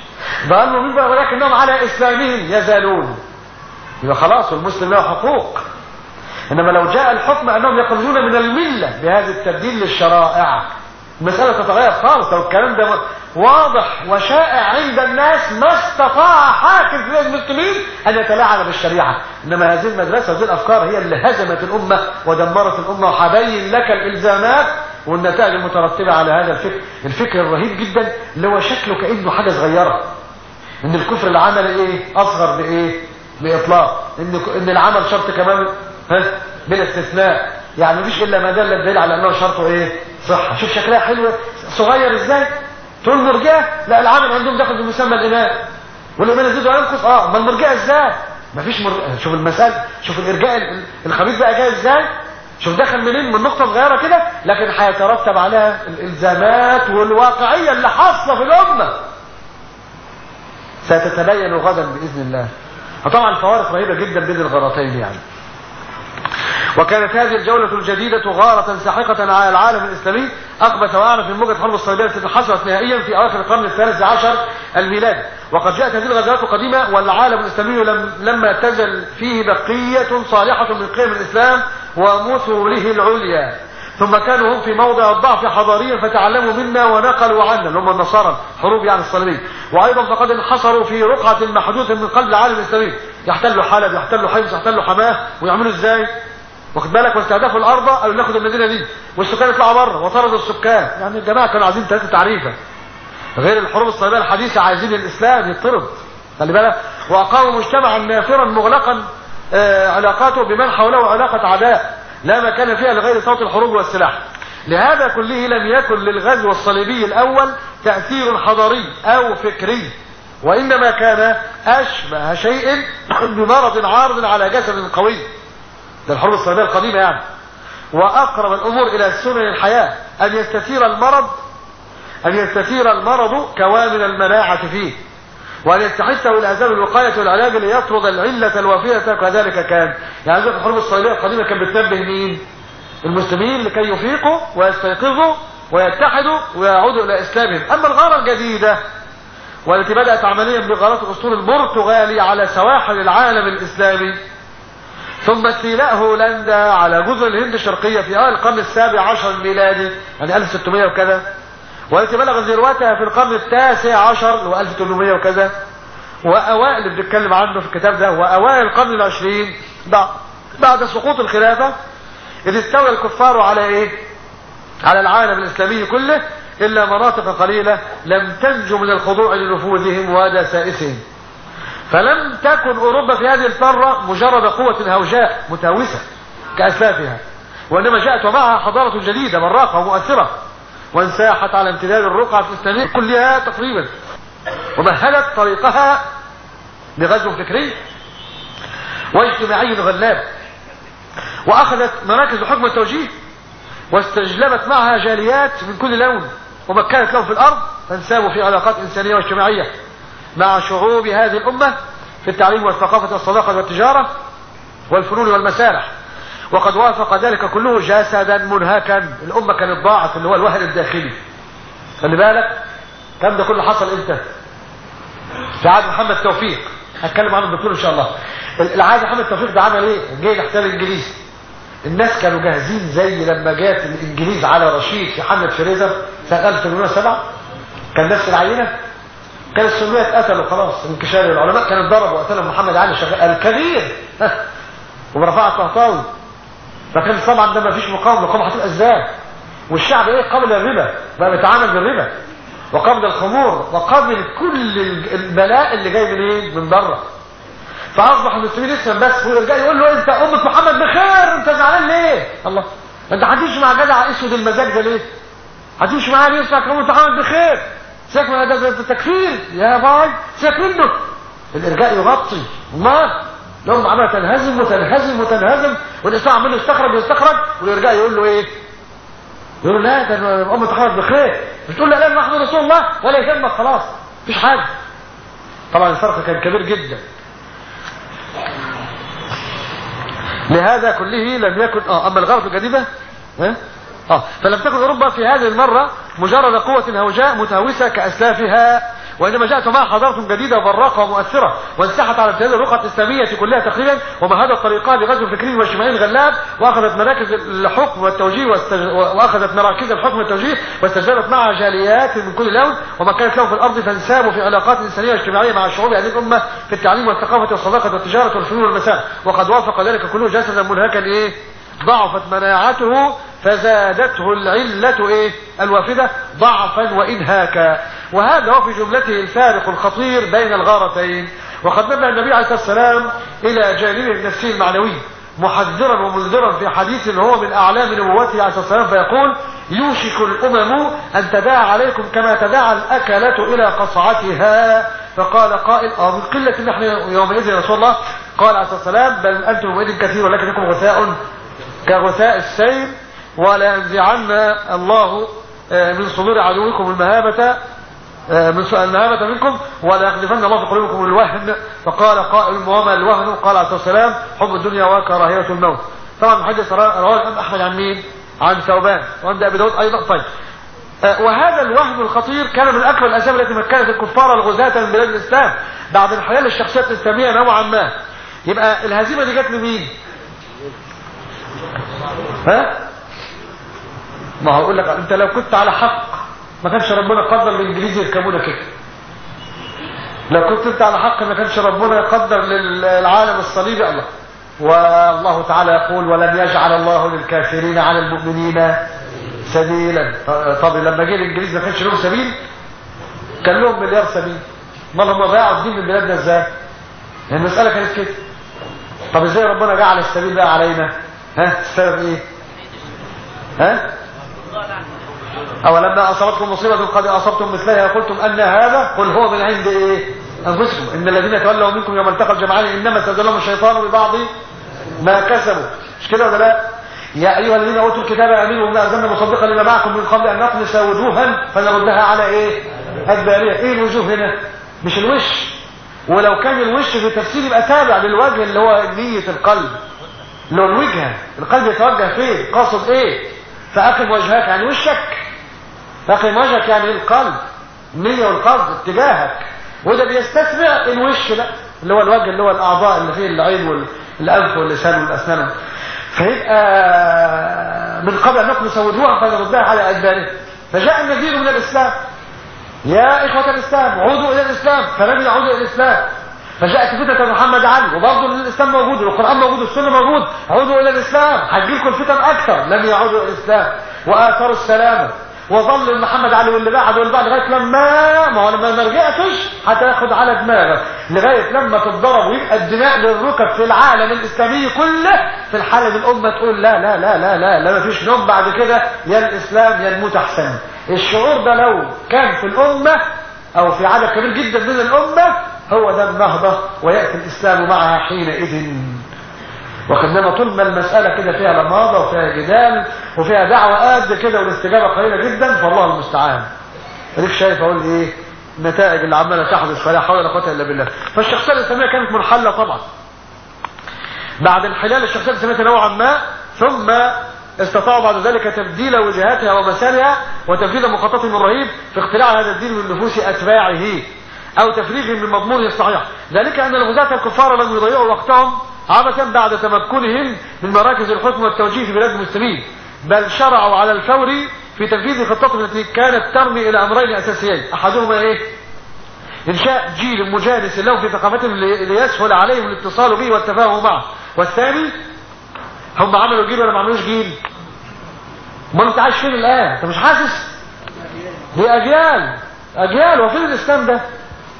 ظلموا مين بقى؟ ولكنهم على اسلامهم يزالون. يبقى خلاص المسلم له حقوق. انما لو جاء الحكم انهم يخرجون من المله بهذا التبديل للشرائع، المساله تتغير خالص. لو الكلام ده واضح وشائع عند الناس ما استطاع حاكم في بلاد المسلمين ان يتلاعب بالشريعه. انما هذه المدرسه وهذه الافكار هي اللي هزمت الامه ودمرت الامه. وهبين لك الالزامات والنتائج المترتبه على هذا الفكر الرهيب جدا اللي هو شكله كانه حاجه صغيره. ان الكفر العمل ايه؟ اصغر بايه؟ باطلاق. ان العمل شرط كمان بلا استثناء، يعني مفيش الا ما دل الدليل على انه شرطه ايه؟ صحه. شوف شكلها حلوه صغير ازاي. تقول مرجئه لا العمل عندهم داخل في مسمى الايمان، والايمان يزيد وينقص. ما المرجئه ازاي؟ مفيش شوف المساله، شوف الارجاء الخبيث بقى جاي ازاي. شوف دخل منين؟ من نقطه صغيره كده، لكن هيترتب عليها الالزامات والواقعيه اللي حاصله في الامه ستتبين غدا باذن الله. وطبعا الفوارق رهيبه جدا بين الغارتين يعني. وكانت هذه الجولة الجديدة غارة ساحقة على العالم الإسلامي أقبت وأعرف من موجة حرب الصليبية التي حصلت نهائيا في أواخر القرن الثالث عشر الميلادي. وقد جاءت هذه الغزوات القديمة والعالم الإسلامي لما تزل فيه بقية صالحة من قيم الإسلام ومثله العليا، ثم كانوا هم في موضع الضعف حضاريا فتعلموا منا ونقلوا عنا، اللي هم النصارى حروب يعني الصليبية. وأيضا فقد انحصروا في رقعة محدودة من قلب العالم الإسلامي، يحتلوا حلب، يحتلوا حمص، يحتلوا حماه، ويعملوا ازاي؟ واخد بالك؟ واستهدفوا الارض قالوا ناخد المدينه دي، والسكان يطلعوا بره وطردوا السكان. يعني الجماعه كانوا عايزين ثلاثه تعريفه غير الحروب الصليبيه الحديثه، عايزين الاسلام يطرد. خلي بالك. واقاموا مجتمعا نافرا مغلقا علاقاته بمن حوله علاقه عداء لا مكان فيها لغير صوت الحروب والسلاح. لهذا كله لم يكن للغزو الصليبي الاول تاثير حضاري او فكري، وانما كان اشبه شيء بمرض عارض على جسد قوي. ده الحروب الصليبيه القديمه يعني. واقرب الامور الى سنن الحياه ان يستثير المرض كوامن المناعه فيه، وان يستحثه الى اسباب الوقايه والعلاج ليطرد العله الوافيه. كذلك كان يعني في الحروب الصليبيه القديمه كان بتنبه مين؟ المسلمين لكي يفيقوا ويستيقظوا ويتحدوا ويعودوا الى اسلامهم. اما الغاره الجديده والتي بدات عمليا بغارات الاسطول البرتغالي على سواحل العالم الاسلامي، ثم استيلاء هولندا على جزر الهند الشرقيه في اوائل القرن السابع عشر الميلادي يعني 1600 وكذا، والتي بلغت ذروتها في القرن التاسع عشر و 1800 وكذا، واوائل اللي بنتكلم عنه في الكتاب ده واوائل القرن العشرين بعد سقوط الخلافه، اذ استولى الكفار على ايه؟ على العالم الاسلامي كله الا مناطق قليله لم تنجو من الخضوع لنفوذهم ودسائسهم. فلم تكن اوروبا في هذه القاره مجرد قوه هوجاء متهوسه كاسلافها، وانما جاءت ومعها حضاره جديده براقه ومؤثره، وانساحت على امتداد الرقعه الاسلاميه كلها تقريبا، ومهدت طريقها لغزو فكري واجتماعي غلاب، واخذت مراكز الحكم والتوجيه، واستجلبت معها جاليات من كل لون ومكنت لهم في الارض، فانسابوا في علاقات انسانيه واجتماعيه مع شعوب هذه الامه في التعليم والثقافه والصداقه والتجاره والفنون والمسارح. وقد وافق ذلك كله جسدا منهكا. الامه كانت ضاعت، اللي هو الوهن الداخلي. خلي بالك الكلام ده كله حصل امتى؟ في عهد محمد توفيق، هتكلم عنه بالطول ان شاء الله. العهد محمد توفيق ده عمل ايه؟ جاي الاحتلال الانجليزي. الناس كانوا جاهزين زي لما جات الانجليز على رشيد في حمله فريزر سنه 1807. كان نفس العينه، كان السنيه اتقتلوا خلاص انكشار العلماء، كانوا ضربوا وقتلهم محمد علي الكبير ورفع الطهطاوي. فكان طبعا ده ما فيش مقاومه هتبقى ازاي؟ والشعب ايه؟ قبل الربا، بقى بيتعامل بالربا وقبل الخمور وقبل كل البلاء اللي جاي منين؟ من بره. فاصبح المسلمين اسما بس، ويرجع يقول له انت امه محمد بخير، انت زعلان ليه؟ الله، انت هتمشي مع جدع اسود المزاج ده ليه؟ هتمشي معاه ليه؟ اسمك امه محمد بخير، سيبك من ده التكفير يا باي، سيبك منه. الارجاء يغطي ما لهم عماله تنهزم وتنهزم وتنهزم، والاسلام عمال يستخرج والارجاء يقول له ايه؟ يقول له لا ده امه محمد بخير، بتقول له لا نحن رسول الله ولا يهمك خلاص مفيش حاجه. طبعا الفرق كان كبير جدا. لهذا كله لم يكن اما الغرب الجديده فلم تكن اوروبا في هذه المره مجرد قوه هوجاء متهوسه كاسلافها، وإنما جاءت معها حضارة جديدة وبراقة ومؤثرة، وانسحت على امتداد الرقعة الإسلامية كلها تقريبا، ومهدت طريقها بغزو فكري واجتماعي غلاب، وأخذت مراكز الحكم والتوجيه واستجلبت معها جاليات من كل لون وما كانت لهم في الأرض، فانسابوا في علاقات إنسانية واجتماعية مع الشعوب هذه الأمة في التعليم والثقافة والصداقة والتجارة والفنون والمسائل، وقد وافق ذلك كله جسدا منهكا ضعفت مناعته فزادته العلة الوافدة ضعفا وإنهاكا. وهذا هو في جملته الفارق الخطير بين الغارتين. وقد نبه النبي عليه الصلاة والسلام إلى جانبه النفسي المعنوي محذرا ومنذرا في حديث هو من أعلام نبوته عليه الصلاة والسلام، فيقول: يوشك الأمم أن تداعى عليكم كما تداعى الأكلة إلى قصعتها. فقال قائل: من قلة نحن يومئذ يا رسول الله؟ قال عليه الصلاة والسلام: بل أنتم يومئذ كثير ولكنكم غثاء كغثاء السيل، ولا ينزعن الله من صدور عدوكم المهابة منكم، ولا يقذفن الله في قلوبكم الوهن. فقال قائل: وما الوهن؟ قال عليه الصلاة والسلام: حب الدنيا وكراهية الموت. طبعا الحديث رواه الإمام أحمد عن مين؟ عن ثوبان، وعند أبي داود أيضا. طيب، وهذا الوهن الخطير كان من أكبر الأسباب التي مكنت الكفار الغزاة من بلاد الإسلام بعد انحلال الشخصيات الإسلامية نوعا ما. يبقى الهزيمة دي جت لمين؟ ما هو يقول لك انت لو كنت على حق ما كانش ربنا قدر الانجليزي يركبونا كده. لو كنت انت على حق ما كانش ربنا يقدر للعالم الصليبي. الله والله تعالى يقول: ولم يجعل الله للكافرين على المؤمنين سبيلا. طب لما جه الانجليز ما كانش لهم سبيل؟ كان لهم مليار سبيل. ما هم ضيعوا الدين من بلادنا ازاي؟ المسألة كانت كده. طب ازاي ربنا جعل السبيل بقى علينا؟ السبب ايه؟ أولما أصابتكم مصيبة قد أصبتم مثلها قلتم أن هذا؟ قل هو من عند أنفسكم. إن الذين تولوا منكم يوم التقى الجمعان إنما استزلهم الشيطان ببعض ما كسبوا. مش كده ولا لا؟ يا أيها الذين أوتوا الكتاب آمنوا بما أنزلنا مصدقا لما معكم من قبل أن نطمس وجوها فنردها على أدبارها. الوجوه هنا مش الوش، ولو كان الوش في تفسير يبقى تابع للوجه اللي هو نية القلب، اللي هو الوجهة. القلب يتوجه فين؟ قاصد فأقم وجهك يعني وشك، فأقم وجهك يعني القلب، النية والقصد اتجاهك. وده بيستتبع الوش بقى اللي هو الوجه، اللي هو الأعضاء اللي فيه العين والأنف واللسان والأسنان. فيبقى من قبل أن نطمس وجوها فنردها على أدبارها. فجاء النذير من الإسلام: يا إخوة الإسلام عودوا إلى الإسلام، فلم يعودوا إلى الإسلام. فجاءت فتنة محمد علي، وبرضه الإسلام موجود والقرآن موجود والسنة موجود، عودوا إلى الإسلام هتجيلكم الفتن أكثر. لم يعودوا إلى الإسلام وآثروا السلامة، وظل محمد علي واللي بعد لغاية لما ما رجعتش حتى ياخد على دماغه، لغاية لما تتضرب ويبقى الدماء للركب في العالم الإسلامي كله. في الحالة دي الأمة تقول: لا لا لا لا لا لا، ما فيش نوم بعد كده، يا الإسلام يا الموت أحسن. الشعور ده لو كان في الأمة أو في عدد كبير جدا من الأمة هو ده النهضة، ويأتي الإسلام معها حينئذ. وإنما طول ما المسألة كده فيها لماضة وفيها جدال وفيها دعوة قد كده والاستجابة قليلة جدا، فالله المستعان. اديك شايف اقول النتائج اللي عماله تحدث، فلا حول ولا قوه الا بالله. فالشخصيه الاسلاميه كانت منحله طبعا بعد انحلال الشخصيه الاسلاميه نوعا ما، ثم استطاعوا بعد ذلك تبديل وجهاتها ومسارها وتنفيذ مخططهم الرهيب في اختلاع هذا الدين من نفوس اتباعه او تفريغهم من مضمونه الصحيح. ذلك ان الغزاة الكفار لم يضيعوا وقتهم عبثا بعد تمكنهم من مراكز الحكم والتوجيه في بلاد المسلمين، بل شرعوا على الفور في تنفيذ خطتهم التي كانت ترمي الى امرين اساسيين. احدهما انشاء جيل مجانس له في ثقافتهم ليسهل عليهم الاتصال به والتفاهم معه، والثاني هم عملوا جيل ولا ما عملوش جيل؟ ما انت عايش فين الان؟ انت مش حاسس؟ دي اجيال وفين الاسلام ده؟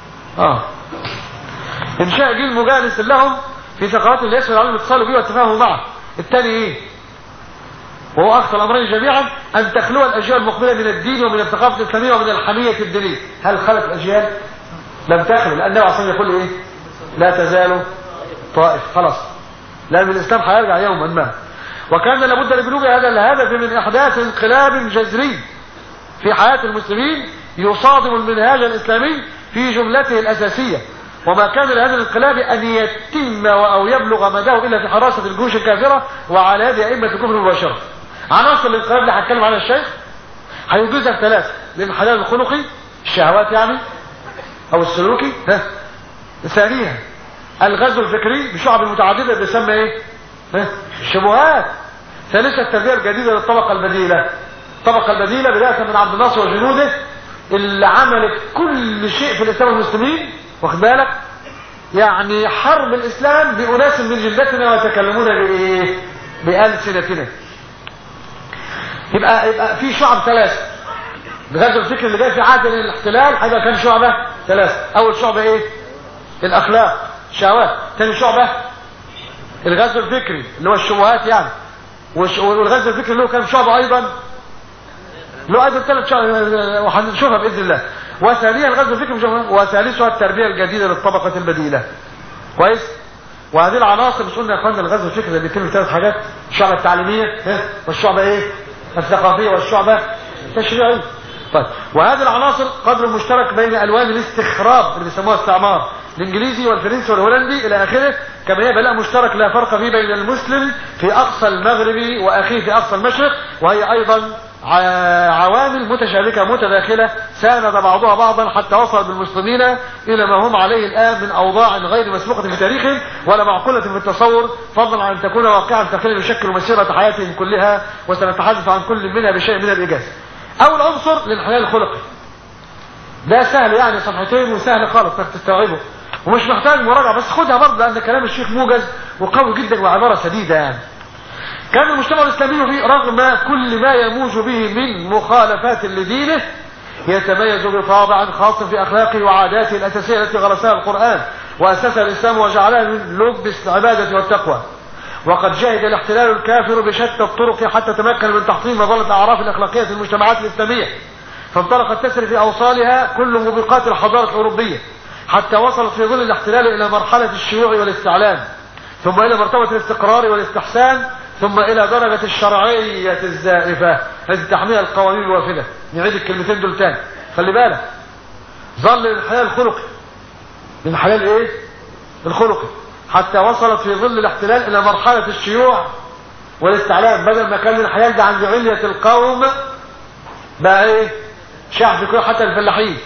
انشاء جيل مجانس لهم في ثقافتهم ليسهل عليهم الاتصال به والتفاهم معه. الثاني وهو اخطر الامرين جميعا ان تخلو الاجيال المقبله من الدين ومن الثقافه الاسلاميه ومن الحميه الدينيه. هل خلت الاجيال؟ لم تخلو، لان النبي عليه يقول لا تزال طائف، خلاص، لان الاسلام هيرجع يوما ما. وكان لابد لبلوغ هذا الهدف من احداث انقلاب جذري في حياه المسلمين يصادم المنهاج الاسلامي في جملته الاساسيه، وما كان لهذا الانقلاب ان يتم او يبلغ مداه الا في حراسه الجيوش الكافره وعلى يد ائمه الكفر مباشره. عناصر الانقلاب اللي هتكلم عنها الشيخ هيجوزها في 3: الانحلال الخلقي، الشهوات يعني، او السلوكي. ثانيها الغزو الفكري بشعب متعدده بيسمى ايه؟ الشبهات. ثالثا التربيه الجديده للطبقه البديله. الطبقه البديله بدايه من عبد الناصر وجنوده اللي عملت كل شيء في الاسلام والمسلمين، واخد بالك؟ يعني حرب الاسلام باناس من جلدتنا ويتكلمون بايه؟ بألسنتنا. يبقى في شعب ثلاثه. الغزو الفكري اللي جاي في عهد الاحتلال هيبقى كام شعبه؟ ثلاثه. اول شعبه ايه؟ الاخلاق، شهوات. ثاني شعبه الغزو الفكري اللي هو الشبهات يعني. والغزو الفكري اللي هو كام شعبه ايضا؟ له ايضا 3 شعب وهنشوفها باذن الله. وثانيا الغزو الفكري، وثالثها التربيه الجديده للطبقه البديله. كويس؟ وهذه العناصر مش قلنا يا اخوانا الغزو الفكري اللي بيتكلم 3 حاجات: الشعبه التعليميه، والشعبه ايه؟ الثقافيه، والشعبه التشريعيه. طيب، وهذه العناصر قدر مشترك بين الوان الاستخراب اللي بيسموها استعمار، الانجليزي والفرنسي والهولندي الى اخره، كما هي بلاء مشترك لا فرق فيه بين المسلم في اقصى المغرب واخيه في اقصى المشرق، وهي ايضا عوامل متشابكه متداخله ساند بعضها بعضا حتى وصل بالمسلمين الى ما هم عليه الان من اوضاع غير مسبوقه في تاريخهم ولا معقوله في التصور، فضلا عن ان تكون واقعا فعليا يشكل مسيره حياتهم كلها، وسنتحدث عن كل منها بشيء من الايجاز. اول عنصر الانحلال الخلقي. ده سهل يعني، صفحتين وسهل خالص انك تستوعبه ومش محتاج مراجعه، بس خدها برضه لان كلام الشيخ موجز وقوي جدا وعباره سديده يعني. كان المجتمع الاسلامي فيه رغم كل ما يموج به من مخالفات لدينه يتميز بطابع خاص في اخلاقه وعاداته الاساسيه التي غرسها القران واسسها الاسلام وجعلها من لبس العباده والتقوى. وقد جاهد الاحتلال الكافر بشتى الطرق حتى تمكن من تحطيم مظله الاعراف الاخلاقيه في المجتمعات الاسلاميه، فانطلقت تسري في اوصالها كل موبقات الحضاره الاوروبيه حتى وصلت في ظل الاحتلال الى مرحله الشيوع والاستعلام، ثم الى مرتبه الاستقرار والاستحسان، ثم الى درجه الشرعيه الزائفه التي تحميها القوانين الوافده. نعيد الكلمتين دول تاني، خلي بالك. ظل الانحلال الخلقي، الانحلال ايه؟ الخلقي، حتى وصلت في ظل الاحتلال الى مرحله الشيوع والاستعلام. بدل ما كان الانحلال ده عند علية القوم بقى ايه؟ شعب كله، حتى الفلاحين،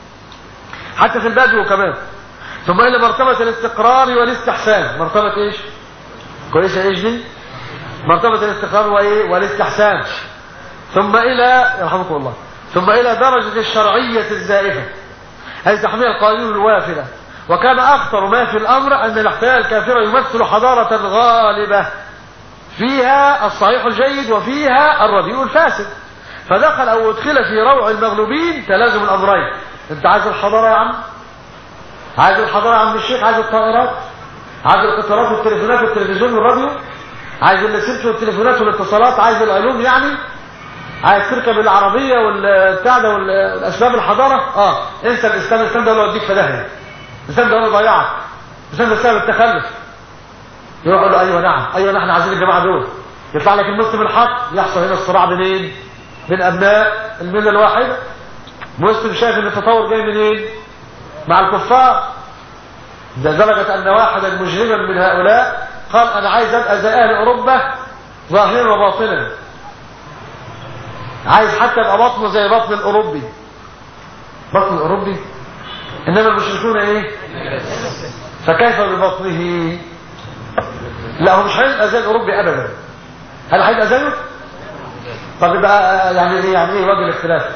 حتى في البدو كمان. ثم الى مرتبه الاستقرار والاستحسان. مرتبه ايش؟ كويسه ايش دي؟ مرتبه الاستقرار وايه؟ والاستحسان. ثم الى يرحمكم الله، ثم الى درجه الشرعيه الزائفه اي تحميل القوانين الوافده. وكان اخطر ما في الامر ان الاحتلال الكافر يمثل حضاره غالبه فيها الصحيح الجيد وفيها الرديء الفاسد، فدخل او ادخل في روع المغلوبين تلازم الامرين. انت عايز الحضاره يا عم؟ عايز الحضاره يا عم الشيخ؟ عايز الطائرات؟ عايز القطارات والتليفونات والتلفزيون والراديو؟ عايز اللاسلكي والتليفونات والاتصالات؟ عايز العلوم يعني؟ عايز تركب العربيه والبتاع ده والاسباب الحضاره؟ انسى الاسلام. الاسلام ده هو يوديك في داهيه، الاسلام ده هو يضيعك، الاسلام ده سبب التخلف. يروح يقول له ايوه نعم، ايوه نحن عايزين الجماعه دول. يطلع لك المسلم الحق، يحصل هنا الصراع بين بين ابناء المله الواحده. مسلم شايف ان التطور جاي منين؟ مع الكفار. ده درجه ان واحدا مجرما من هؤلاء قال انا عايز ابقى زي اهل اوروبا ظاهرا وباطنا، عايز حتى يبقى بطنه زي بطن الاوروبي. بطن الاوروبي، انما المشركون ايه؟ فكيف ببطنه؟ لا، هو مش هيبقى زي الاوروبي ابدا. هل هيبقى زيه؟ طب يبقى يعني ايه؟ يعني ايه وجه الاختلاف؟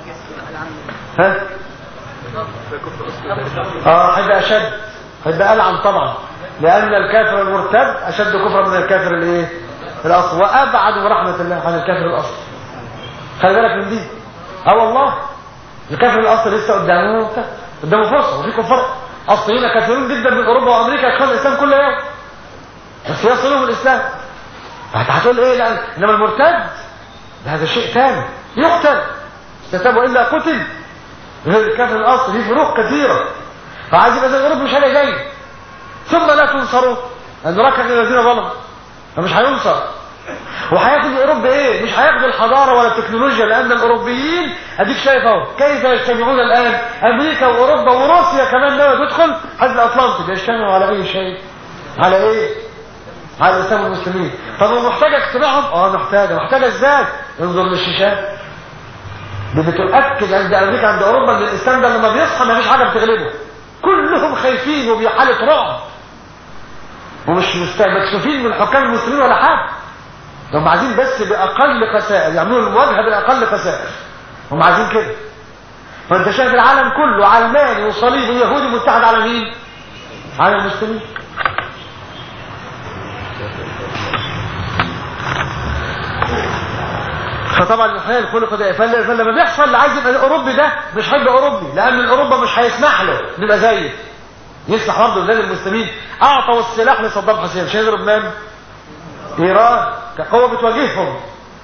هيبقى اشد، هيبقى العن طبعا، لان الكافر المرتد اشد كفرا من الكافر الايه؟ الاصل، وابعد من رحمه الله عن الكافر الاصل. خلي بالك من دي. والله الكافر الاصل لسه قدامه فرصه، وفي كفار اصليين كثيرون جدا من اوروبا وامريكا يدخلوا الاسلام كل يوم بس يصلهم الاسلام. هتقول ايه؟ لا، انما المرتد هذا شيء ثاني، يقتل استتاب والا قتل. غير الكافر الاصل في فروق كثيره، فعايز يبقى زي اوروبا مش هيبقى زي. ثم لا تنصروا ان ركع الذين ظلموا، فمش هينصر. وهياخد اوروبا ايه؟ مش هياخد الحضاره ولا التكنولوجيا، لان الاوروبيين اديك شايف اهو كيف يجتمعون الان. امريكا واوروبا وروسيا كمان لما تدخل حزب الاطلنطي يجتمعوا على اي شيء؟ على ايه؟ على الاسلام والمسلمين. طب هو محتاجه اجتماعهم؟ محتاجه ازاي؟ انظر للشيشات، دي بتؤكد عند امريكا عند اوروبا ان الاسلام ده لما بيصحى ما فيش حاجه بتغلبه، كلهم خايفين وبحاله رعب ومش مكسوفين من حكام المسلمين ولا حاجه. هم عايزين بس باقل خسائر يعملوا المواجهه باقل خسائر، هم عايزين كده. فانت شايف العالم كله علماني وصليبي ويهودي متحد على مين؟ على المسلمين. فطبعا الحياه الخلق ده فلما بيحصل اللي عايز يبقى اوروبي ده مش هيبقى اوروبي، لان اوروبا مش هيسمح له نبقى زيه. يسمح برضه بلاد المسلمين اعطوا السلاح لصدام حسين عشان يضرب من؟ ايران كقوه بتواجههم،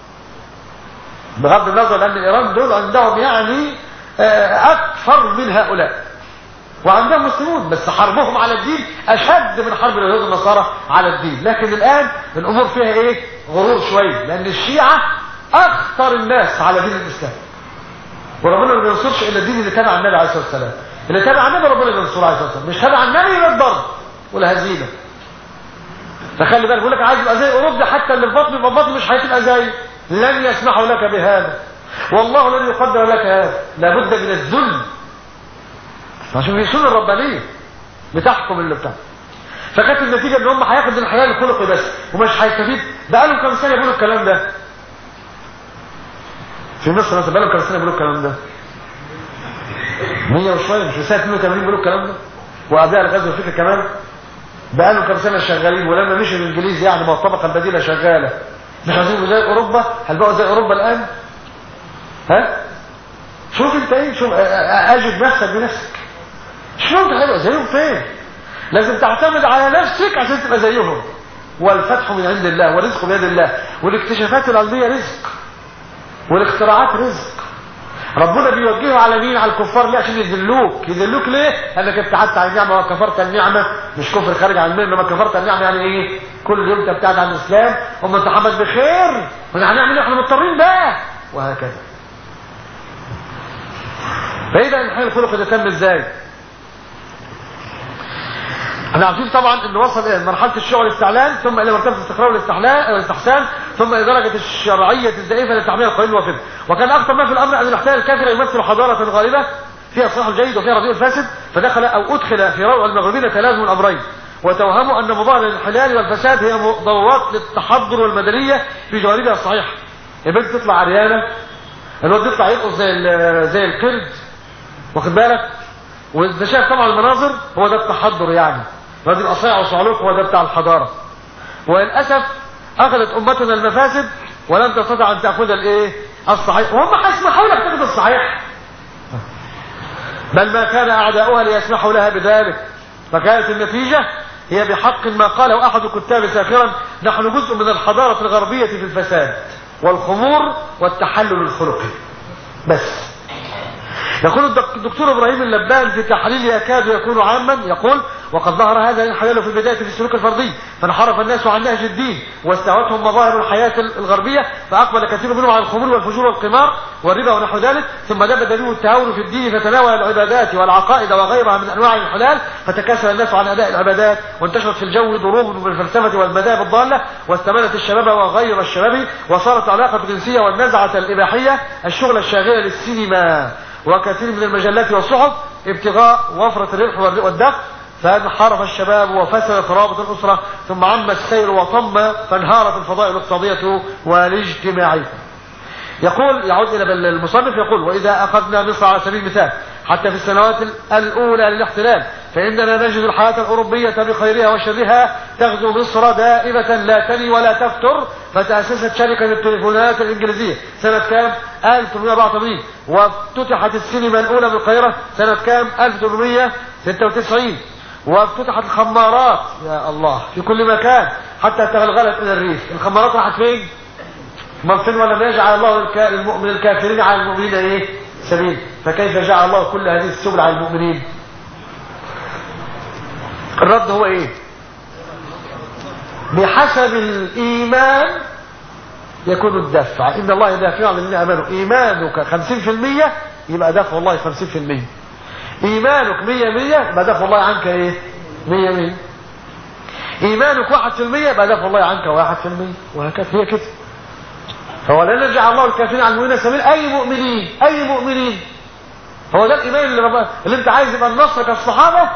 بغض النظر لان ايران دول عندهم يعني اكثر من هؤلاء وعندهم مسلمون، بس حربهم على الدين اشد من حرب اليهود والنصارى على الدين. لكن الان الامور فيها ايه؟ غرور شويه، لان الشيعه اخطر الناس على دين الاسلام، وربنا ما بينصرش الا الدين اللي تابع النبي عليه الصلاه والسلام. اللي تابع النبي ربنا بينصره عليه الصلاه والسلام، مش تابع النبي يبقى الضرب والهزيمه. فخلي بالك، بيقول لك عايز يبقى زي اوروبا، حتى اللي في بطن يبقى بطن مش هتبقى زي، لن يسمحوا لك بهذا، والله لن يقدر لك هذا، لابد من الذل عشان في السنه الربانيه بتحكم اللي بتاعها. فكانت النتيجه ان هم هياخدوا الحلال الخلقي بس ومش هيستفيد. بقالهم كام سنه بيقولوا الكلام ده في مصر مثلا، بقالهم كام سنه بيقولوا الكلام ده 100 وشويه، مش في سنه 82 بيقولوا الكلام ده، وقبلها الغزو الفكري كمان بقالهم كام سنه شغالين. ولما مشي الانجليز يعني ما الطبقه البديله شغاله، مش عايزين زي اوروبا. هل بقوا زي اوروبا الان؟ ها شوف انت ايه، شوف اجد نفسك بنفسك، شوف انت هتبقى زيهم فين. لازم تعتمد على نفسك عشان تبقى زيهم. والفتح من عند الله والرزق بيد الله، والاكتشافات العلميه رزق، والاختراعات رزق. ربنا بيوجهه على مين؟ على الكفار. ليه؟ عشان يذلوك. يذلوك ليه؟ انك ابتعدت عن النعمه وكفرت النعمه. مش كفر خارج عن المله، انما كفرت النعمه يعني ايه؟ كل يوم تبتعد عن الاسلام، وما انت حمد بخير، هنعمل احنا مضطرين بقى، وهكذا. فاذا الحال الخلق ده تم ازاي؟ احنا عارفين طبعا انه وصل الى مرحله الشيوع والاستعلان، ثم الى مرتبه الاستقرار والاستحسان، ثم الى درجه الشرعيه الزائفه لتحميل القانون والفقه. وكان اخطر ما في الامر ان الاحتلال الكافر يمثل حضاره غالبه فيها الصلاح الجيد وفيها رديء الفاسد، فدخل او ادخل في روع المغربين تلازم الامرين، وتوهموا ان مظاهر الانحلال والفساد هي ضرورات للتحضر والمدنيه في جوانبها الصحيحه. البنت تطلع عريانه، الواد يطلع يرقص زي القرد، واخد بالك؟ وانت شايف طبعا المناظر، هو ده التحضر يعني. الواد يبقى صايع وصعلوك، هو ده بتاع الحضاره. وللاسف اخذت امتنا المفاسد ولم تستطع ان تاخذ الايه؟ الصحيح، وهم هيسمحوا لك تاخذ الصحيح، بل ما كان اعداؤها ليسمحوا لها بذلك. فكانت النتيجه هي بحق ما قاله احد كتاب ساخرا: نحن جزء من الحضاره الغربيه في الفساد والخمور والتحلل الخلقي. بس يقول الدكتور ابراهيم اللبان في تحليل يكاد يكون عاما، يقول: وقد ظهر هذا الانحلال في البدايه في السلوك الفردي، فانحرف الناس عن نهج الدين واستهوتهم مظاهر الحياه الغربيه، فاقبل كثير منهم على الخمور والفجور والقمار والربا ونحو ذلك، ثم دب دليل التهاون في الدين فتناول العبادات والعقائد وغيرها من انواع الانحلال، فتكاسل الناس عن اداء العبادات، وانتشرت في الجو ضروب من الفلسفه والمذاهب الضاله، واستمنت الشباب وغير الشباب، وصارت العلاقه الجنسيه والنزعه الاباحيه الشغل الشاغله للسينما وكثير من المجلات والصحف ابتغاء وفرة الربح والدخل، فانحرف الشباب وفسدت رابط الأسرة، ثم عم السير وطم، فانهارت الفضائل الاقتصادية والاجتماعية. يقول، يعود إلى المصنف، يقول: وإذا أخذنا مصر على سبيل المثال حتى في السنوات الأولى للاحتلال، فإننا نجد الحياة الأوروبية بخيرها وشرها تغزو مصر دائمة لا تني ولا تفتر. فتأسست شركة التليفونات الإنجليزية سنة كام؟ 1884، وافتتحت السينما الأولى بالقاهرة سنة كام؟ 1896، وافتتحت الخمارات يا الله في كل مكان حتى تغلغلت إلى الريف. الخمارات راحت فين؟ مغفر ولم يجعل الله من الكافرين على المؤمنين ايه؟ سبيل. فكيف جعل الله كل هذه السبل على المؤمنين؟ الرد هو ايه؟ بحسب الايمان يكون الدفع. ان الله يدافع عن الذين امنوا. ايمانك 50% يبقى دفع الله 50%. ايمانك 100% يبقى دفع الله عنك ايه؟ 100%. ايمانك 1% يبقى دفع الله عنك 1%، وهكذا. هي كده. هو لا نجعل الله الكافرين على المؤمنين سبيل. اي مؤمنين هو ده الايمان اللي انت عايز يبقى النصر كالصحابه.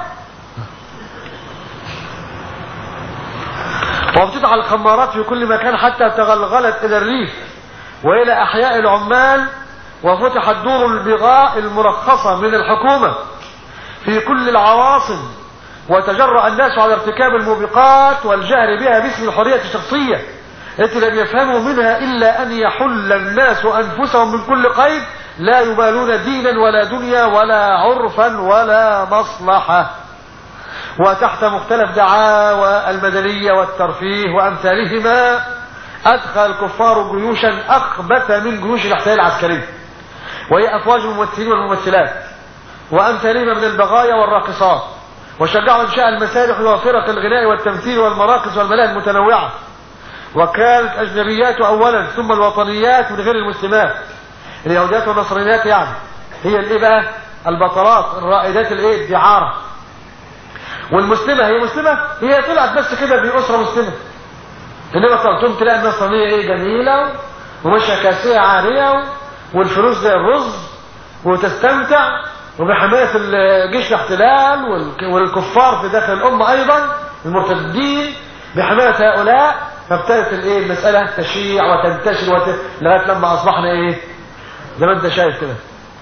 وابتدع الخمارات في كل مكان حتى تغلغلت الى الريف والى احياء العمال، وفتحت دور البغاء المرخصه من الحكومه في كل العواصم، وتجرأ الناس على ارتكاب الموبقات والجهر بها باسم الحريه الشخصيه التي لم يفهموا منها الا ان يحل الناس انفسهم من كل قيد، لا يبالون دينا ولا دنيا ولا عرفا ولا مصلحه. وتحت مختلف دعاوى المدنيه والترفيه وامثالهما ادخل الكفار جيوشا اخبث من جيوش الاحتلال العسكري، وهي افواج الممثلين والممثلات وامثالهما من البغايا والراقصات، وشجعوا انشاء المسارح وفرق الغناء والتمثيل والمراقص والملاهي المتنوعه. وكانت اجنبيات اولا ثم الوطنيات من غير المسلمات، اليهوديات والنصرانيات يعني هي الايه بقى؟ البطلات الرائدات الايه؟ الدعاره. والمسلمه هي مسلمه، هي طلعت بس كده في اسره مسلمه، انما طلعتم تلاقي النصرانيه ايه؟ جميله وماشيه كاسيه عاريه والفلوس زي الرز وتستمتع، وبحمايه الجيش الاحتلال والكفار في داخل الامه ايضا المرتدين بحمايه هؤلاء. فابتدت الايه؟ المساله تشيع وتنتشر لغايه لما اصبحنا ايه؟ زي ما انت شايف كده.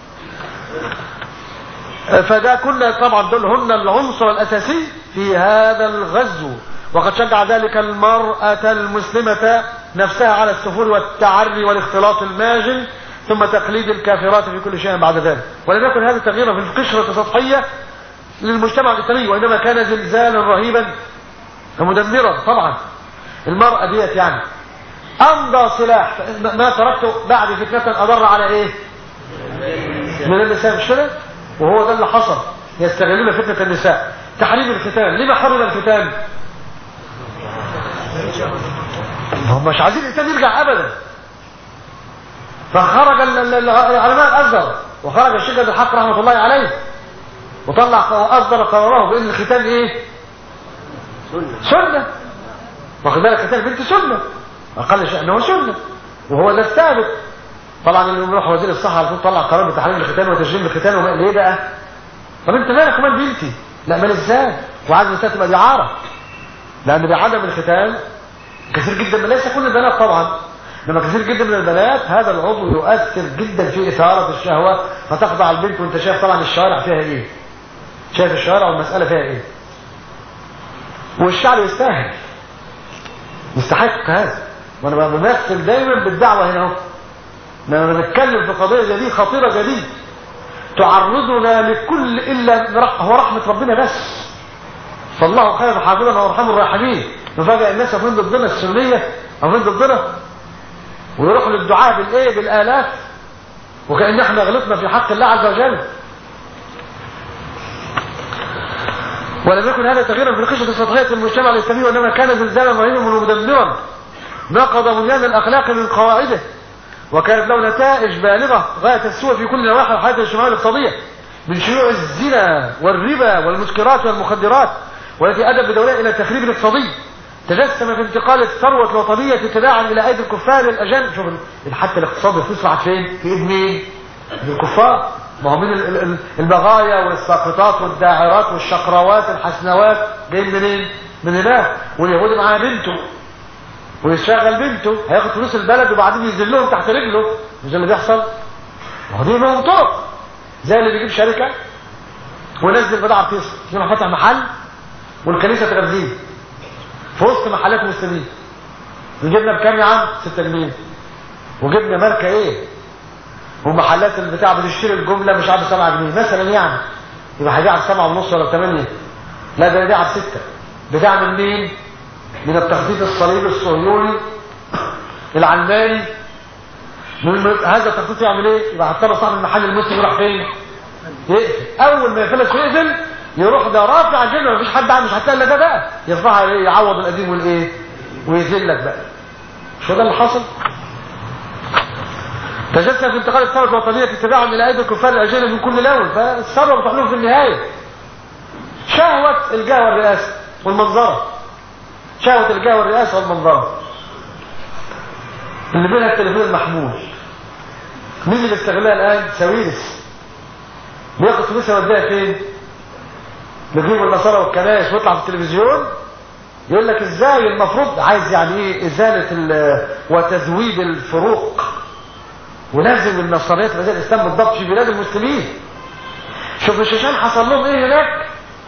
فده كنا طبعا دول هن العنصر الاساسي في هذا الغزو. وقد شجع ذلك المرأة المسلمة نفسها على السفور والتعري والاختلاط الماجن، ثم تقليد الكافرات في كل شيء بعد ذلك. ولم يكن هذا تغييرا في القشرة السطحية للمجتمع الإسلامي، وإنما كان زلزالا رهيبا ومدمرا. طبعا المرأة ديت يعني أمضى سلاح ما تركته بعد فتنة أضر على إيه؟ من النساء، مش كده؟ وهو ده اللي حصل، يستغلون فتنة النساء. تحريم الختان. لما حرم الختان؟ هم مش عايزين الإنسان يرجع أبدا. فخرج العلماء الأزهر وخرج الشيخ عبد الحق رحمة الله عليه وطلع وأصدر قراره بأن الختان إيه؟ سنة. واخد بالك؟ ختان بنت سنة، أقل شيء أنه سنة، وهو ده الثابت. طبعا اللي يروح وزير الصحة على طول طلع قرار بتحريم الختان وتجريم الختان. وما ليه بقى؟ طب أنت مالك كمان بنتي؟ لا مال إزاي؟ وعايز النساء تبقى دعارة، لأن بعدم الختان كثير جدا من، ليس كل البنات طبعا، لما كثير جدا من البنات هذا العضو يؤثر جدا في إثارة الشهوة، فتخضع البنت. وانت شايف طبعا الشوارع فيها ايه، شايف الشوارع والمسألة فيها ايه. والشعب يستاهل، يستحق هذا. وانا بمثل دايما بالدعوة هنا اهو، لما نتكلم في قضية زي دي خطيرة زي دي تعرضنا لكل الا هو رحمة ربنا بس، فالله خير حافظا وارحم الراحمين. نفاجئ الناس فين ضدنا السنية او فين ضدنا، ويروحوا للدعاء بالايه؟ بالالاف، وكأن احنا غلطنا في حق الله عز وجل. ولم يكن هذا تغييرا في القشرة السطحية المجتمع الإسلامي، وإنما كان زلزالا رهيبا ومدمرا نقض بنيان الأخلاق من قواعده، وكانت له نتائج بالغة غاية السوء في كل نواحي الحياة الاجتماعية الاقتصادية، من شيوع الزنا والربا والمسكرات والمخدرات، والتي أدت بدولها إلى تخريب الاقتصادي تجسم في انتقال الثروة الوطنية تباعا إلى أيدي الكفار الأجانب. شوف حتى الاقتصاد الفلوس راحت فين؟ في إيد مين؟ الكفار. ما هو من البغايا والساقطات والداعرات والشقراوات الحسنوات جايين منين؟ من هناك. واليهودي معاه بنته ويشغل بنته، هياخد فلوس البلد وبعدين ينزلهم تحت رجله. مش ده اللي بيحصل؟ ما هو دي لهم طرق، زي اللي بيجيب شركة وينزل بضاعة رخيصة، يروح فتح محل والكنيسة تغذيه في وسط محلات مسلمين. وجبنا بكام يا عم؟ 6 جنيه. وجبنا ماركة ايه؟ ومحلات البتاع بتشتري الجملة مش عارف 7 جنيه مثلا، يعني يبقى هيبيع ب 7.5 ولا 8. لا ده يبيع ب 6. بتاع من مين؟ من التخطيط الصليبي الصهيوني العلماني. هذا التخطيط يعمل ايه؟ يبقى هضطر صاحب المحل المسلم يروح فين؟ يقفل. اول ما يفلس ويقفل يروح ده رافع جنة، مفيش حد مش هتلاقي الا ده بقى يرفعها ايه؟ يعوض القديم والايه؟ ويذلك بقى. شو ده اللي حصل؟ تجسد في انتقال الثروة الوطنية تباعا الى ايدي الكفار الاجانب من كل لون، فالثروة بتحلهم في النهاية شهوة الجاه والرئاسة والمنظرة. شهوة الجاه والرئاسة والمنظرة. اللي منها التليفون المحمول. مين اللي بيستغلها الآن؟ ساويرس. بياخد فلوسها يوديها فين؟ بيجيبوا النصارى والكنائس ويطلع في التلفزيون يقول لك ازاي المفروض، عايز يعني ايه؟ ازالة وتذويب الفروق، ولازم النصرانية تبقى زي الاسلام بالضبط في بلاد المسلمين. شوف الشيشان حصل لهم ايه هناك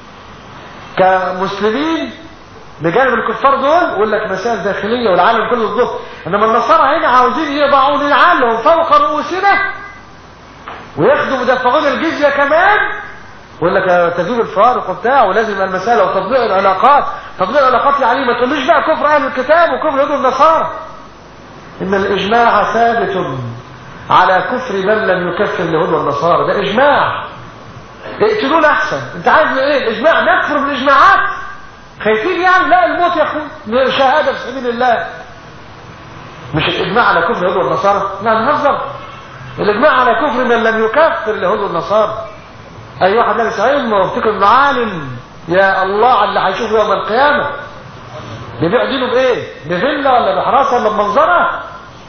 كمسلمين بجانب الكفار دول، يقول لك مسائل داخليه والعالم كله ضده. انما النصارى هنا عاوزين يضعوا للعالم فوق رؤوسنا وياخدوا مدفعون الجزيه كمان، ويقول لك تذويب الفارق وبتاع، ولازم المساله وتطبيق العلاقات. تطبيق العلاقات يعني ما تقوليش بقى كفر اهل الكتاب وكفر يهود النصارى. ان الاجماع ثابت على كفر من لم يكفر اليهود والنصارى، ده اجماع. اقتلونا احسن. انت عايز ايه؟ الاجماع نكفر بالاجماعات؟ خايفين يعني؟ لا، الموت يا اخوان شهاده في سبيل الله. مش الاجماع على كفر اليهود والنصارى، لا نهزر. الاجماع على كفر من لم يكفر اليهود والنصارى. اي واحد لابس علم وافتكر انه عالم، يا الله على اللي هيشوفه يوم القيامه. بيبيع دينه بايه؟ بفيلا ولا بحراسه ولا بمنظره؟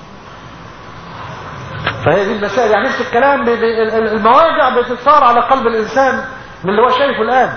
فهي دي المسائل. يعني نفس الكلام، المواجع بتتصار على قلب الانسان من اللي هو شايفه الان.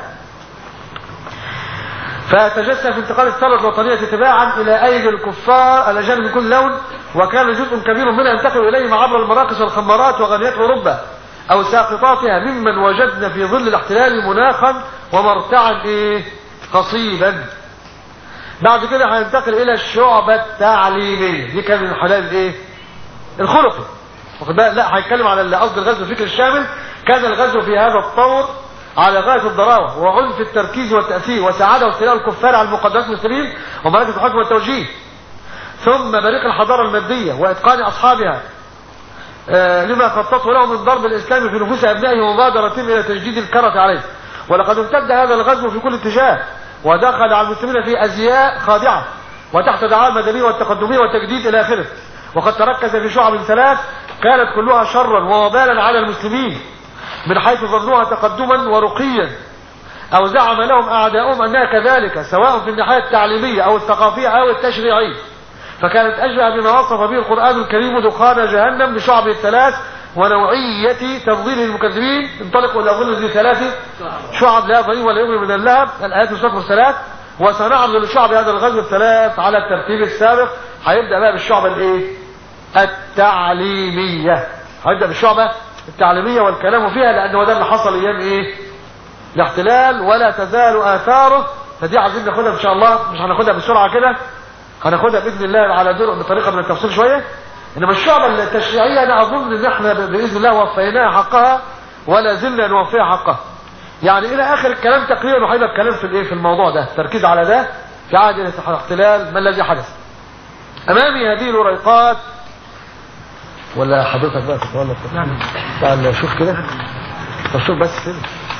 فتجسد في انتقال الثروة الوطنية تباعا إلى أيدي الكفار الأجانب من كل لون، وكان جزء كبير منها ينتقل إليهم عبر المراقص والخمارات وغنيات أوروبا أو ساقطاتها، ممن وجدنا في ظل الاحتلال مناخا ومرتعا قصيبا. بعد كده هينتقل إلى الشعبة التعليمية. دي كان من حلال الخلقي. لا، هيتكلم على قصد الغزو الفكري الشامل. كان الغزو في هذا الطور على غاية الضراوة وعنف التركيز والتأثير وسعادة واستيلاء الكفار على المقدرات المسلمين ومراكز الحكم والتوجيه، ثم بريق الحضارة المادية وإتقان أصحابها لما خططه له من ضرب الإسلام في نفوس أبنائه ومبادرتهم إلى تجديد الكرة عليه. ولقد امتد هذا الغزو في كل اتجاه، ودخل على المسلمين في أزياء خادعة وتحت دعاء المدنية والتقدمية والتجديد إلى آخره. وقد تركز في شعب ثلاث كانت كلها شرا ووبالا على المسلمين، من حيث ظنوها تقدما ورقيا، او زعم لهم اعداؤهم انها كذلك، سواء في الناحيه التعليميه او الثقافيه او التشريعيه. فكانت اشبه بما وصف به القران الكريم دخان جهنم لشعب الثلاث ونوعيه تفضيل المكذبين. انطلقوا الى ظل ذي ثلاث شعب لا ظليل ولا يغني من اللهب، الايات الصفر الثلاث. وسنعرض للشعب هذا الغزو الثلاث على الترتيب السابق. هيبدا بقى بالشعبه التعليميه. هيبدا بالشعبه التعليمية والكلام فيها، لأنه ده اللي حصل أيام الاحتلال ولا تزال آثاره. فدي عايزين ناخدها إن شاء الله، مش هناخدها بسرعة كده، هناخدها بإذن الله على بطريقة من التفصيل شوية. إنما الشعبة التشريعية أنا أظن إن إحنا بإذن الله وفيناها حقها ولا زلنا نوفيها حقها. يعني إلى آخر الكلام تقريبا، وهيبقى الكلام في الموضوع ده، تركيز على ده في عهد الاحتلال ما الذي حدث. أمامي هذه الوريقات، ولا حضرتك بقى تتولى؟ تعال شوف كده، شوف بس كده.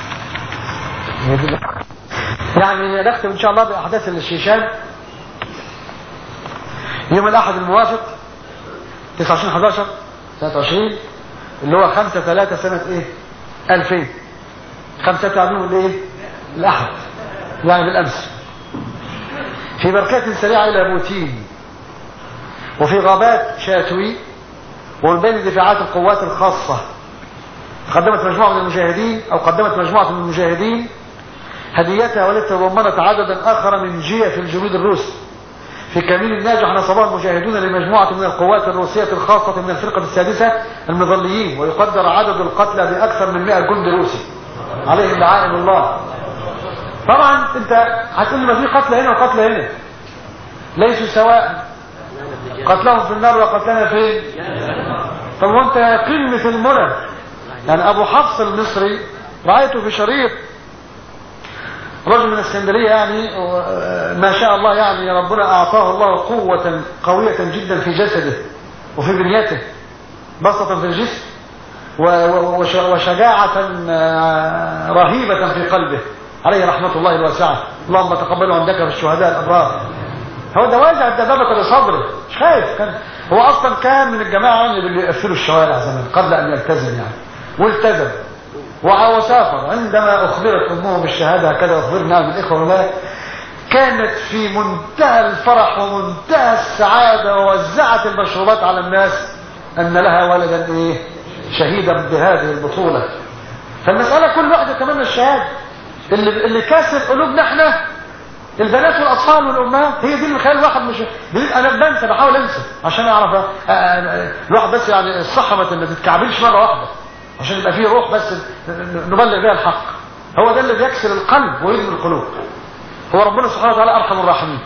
يعني نختم ان شاء الله باحداث الشيشان يوم الاحد الموافق 29/11/23 اللي هو 5/3 سنة 2000. 5 تعبير الاحد، يعني بالامس، في بركات سريعة الى بوتين وفي غابات شاتوي ومن بين دفاعات القوات الخاصة. قدمت مجموعة من المجاهدين هديتها، والتي تضمنت عددا آخر من جيش الجنود الروسي. في كمين الناجح نصبها المجاهدون لمجموعة من القوات الروسية الخاصة من الفرقة السادسة المظليين، ويقدر عدد القتلى بأكثر من 100 جندي روسي عليهم لعائن الله. طبعا انت هتقول لي ما في قتلى هنا وقتلى هنا، ليسوا سواء، قتلهم في النار وقتلنا فين؟ طب وانت قمة المنى. يعني ابو حفص المصري رأيته في شريط رجل من اسكندرية، يعني ما شاء الله، يعني ربنا اعطاه الله قوة قوية جدا في جسده وفي بنيته، بسطة في الجسم وشجاعة رهيبة في قلبه، عليه رحمة الله الواسعة. اللهم تقبله عندك في الشهداء الابرار. هو ده واجع الدبابة لصدره، مش خايف. هو اصلا كان من الجماعة اللي بيقفلوا الشوارع زمان قبل ان يلتزم، يعني والتزم وسافر. عندما اخبرت امه بالشهادة هكذا اخبرنا من الاخوة والله، كانت في منتهى الفرح ومنتهى السعادة ووزعت المشروبات على الناس أن لها ولدا إيه شهيدا بهذه البطولة. فالمسألة كل واحد يتمنى الشهادة. اللي كاسر قلوبنا احنا البنات والأطفال والأمهات، هي دي اللي مخلي الواحد مش أنا بنسى، بحاول أنسى عشان أعرف الواحد بس يعني الصحة ما تتكعبلش مرة واحدة عشان يبقى فيه روح بس نبلغ بها الحق. هو ده اللي بيكسر القلب ويدمر القلوب. هو ربنا سبحانه وتعالى أرحم الراحمين.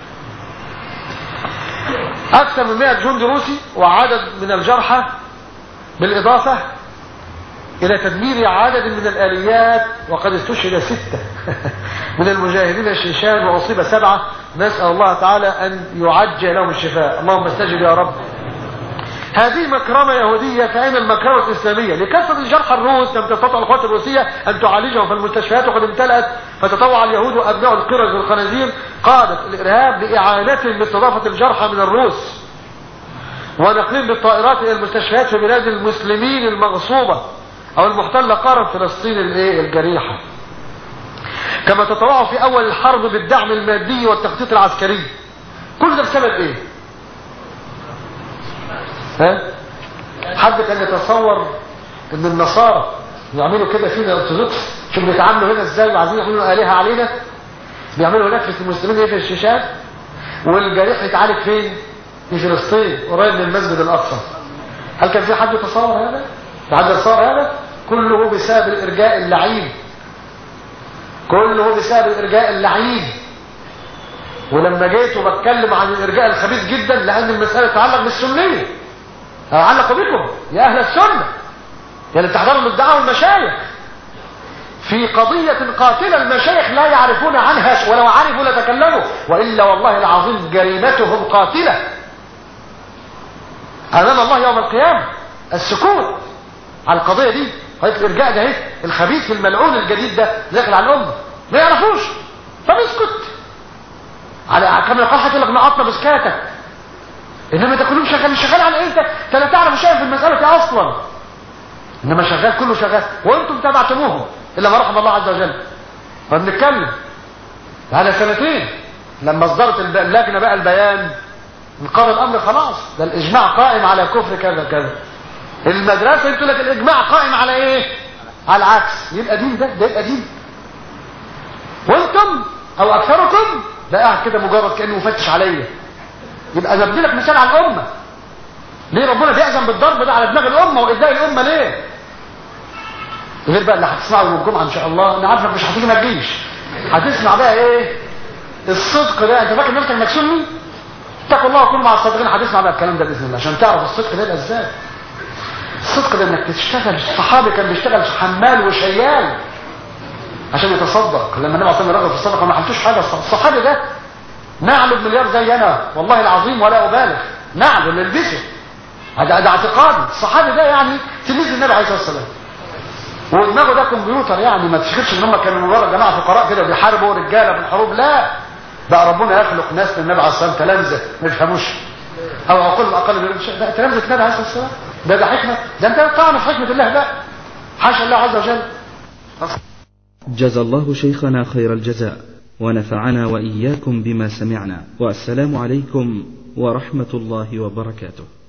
أكثر من 100 جندي روسي وعدد من الجرحى بالإضافة إلى تدمير عدد من الآليات، وقد استشهد 6 من المجاهدين الشيشان وأصيب 7. نسأل الله تعالى أن يعجل لهم الشفاء. اللهم استجب يا رب. هذه مكرمة يهودية، فأين المكرمة الإسلامية؟ لكثرة الجرحى الروس لم تستطع القوات الروسية أن تعالجهم في المستشفيات وقد امتلأت، فتطوع اليهود وأبناء القرد والخنازير قادة الإرهاب بإعانتهم باستضافة الجرحى من الروس ونقلهم بالطائرات إلى المستشفيات في بلاد المسلمين المغصوبة أو المحتلة قارة فلسطين الجريحة. كما تطوعوا في أول الحرب بالدعم المادي والتخطيط العسكري. كل ده بسبب إيه؟ حد كان يتصور ان النصارى يعملوا كده فينا الارثوذكس؟ شوف بيتعاملوا هنا ازاي وعايزين يعملوا آلهة علينا. بيعملوا هناك في المسلمين ايه في الشيشان، والجريح يتعالج فين؟ في فلسطين قريب من المسجد الاقصى. هل كان في حد يتصور هذا؟ حد يتصور هذا؟ كله بسبب الارجاء اللعين، كله بسبب الارجاء اللعين. ولما جيت وبتكلم عن الارجاء الخبيث جدا لان المسألة تتعلق بالسنية، أعلق بكم يا أهل السنة يعني تحضروا الادعاء والمشايخ في قضية قاتلة. المشايخ لا يعرفون عنها، ولو عرفوا لتكلموا، وإلا والله العظيم جريمتهم قاتلة أمام الله يوم القيامة. السكوت على القضية دي، قضية الإرجاء ده الخبيث الملعون الجديد ده داخل على الأمة ما يعرفوش فبيسكت. على كما يقول حتى لك نقطنا بسكاتك، انما ده كله شغال على ايه؟ انت لا تعرف شيء في المسألة دي اصلا، انما شغال كله شغال وانتم تبعتموهم الا ما رحم الله عز وجل. فبنتكلم على 2 سنين لما اصدرت اللجنة بقى البيان انقضى الامر خلاص، ده الاجماع قائم على كفر كذا كذا. المدرسة يقول لك الاجماع قائم على ايه؟ على العكس. يبقى دين ده يبقى دين، وانتم او اكثركم ده قاعد كده مجرد كأنه مفتش عليا. يبقى نبني لك مثال على الأمة. ليه ربنا بيأذن بالضرب ده على دماغ الأمة وإزاي الأمة ليه؟ غير بقى اللي هتسمعه يوم الجمعة إن شاء الله. أنا عارفك مش هتيجي ما تجيش، هتسمع بقى إيه؟ الصدق ده. أنت فاكر نفسك إنك سني؟ اتقوا الله وكونوا مع الصادقين. هتسمع بقى الكلام ده بإذن الله عشان تعرف الصدق ده يبقى إزاي. الصدق ده إنك تشتغل. الصحابي كان بيشتغل حمال وشيال عشان يتصدق. لما النبي صلى الله عليه وسلم رغب في الصدقة ما حلتوش حاجة. الصحابي ده نعله بمليار زي انا والله العظيم ولا ابالغ، نعله اللي البسه ده اعتقادي. الصحابي ده يعني تلميذ النبي عليه الصلاه والسلام، ودماغه ده كمبيوتر. يعني ما تفتكرش ان هم كانوا مجرد جماعه فقراء كده بيحاربوا رجاله في الحروب، لا، بقى ربنا يخلق ناس من النبي عليه الصلاه والسلام تلامذه ما يفهموش او عقولهم اقل من ده تلامذه النبي عليه الصلاه والسلام. ده حكمه، ده انت تعرف حكمه الله بقى، حاشا الله عز وجل. جزى الله شيخنا خير الجزاء ونفعنا وإياكم بما سمعنا، والسلام عليكم ورحمة الله وبركاته.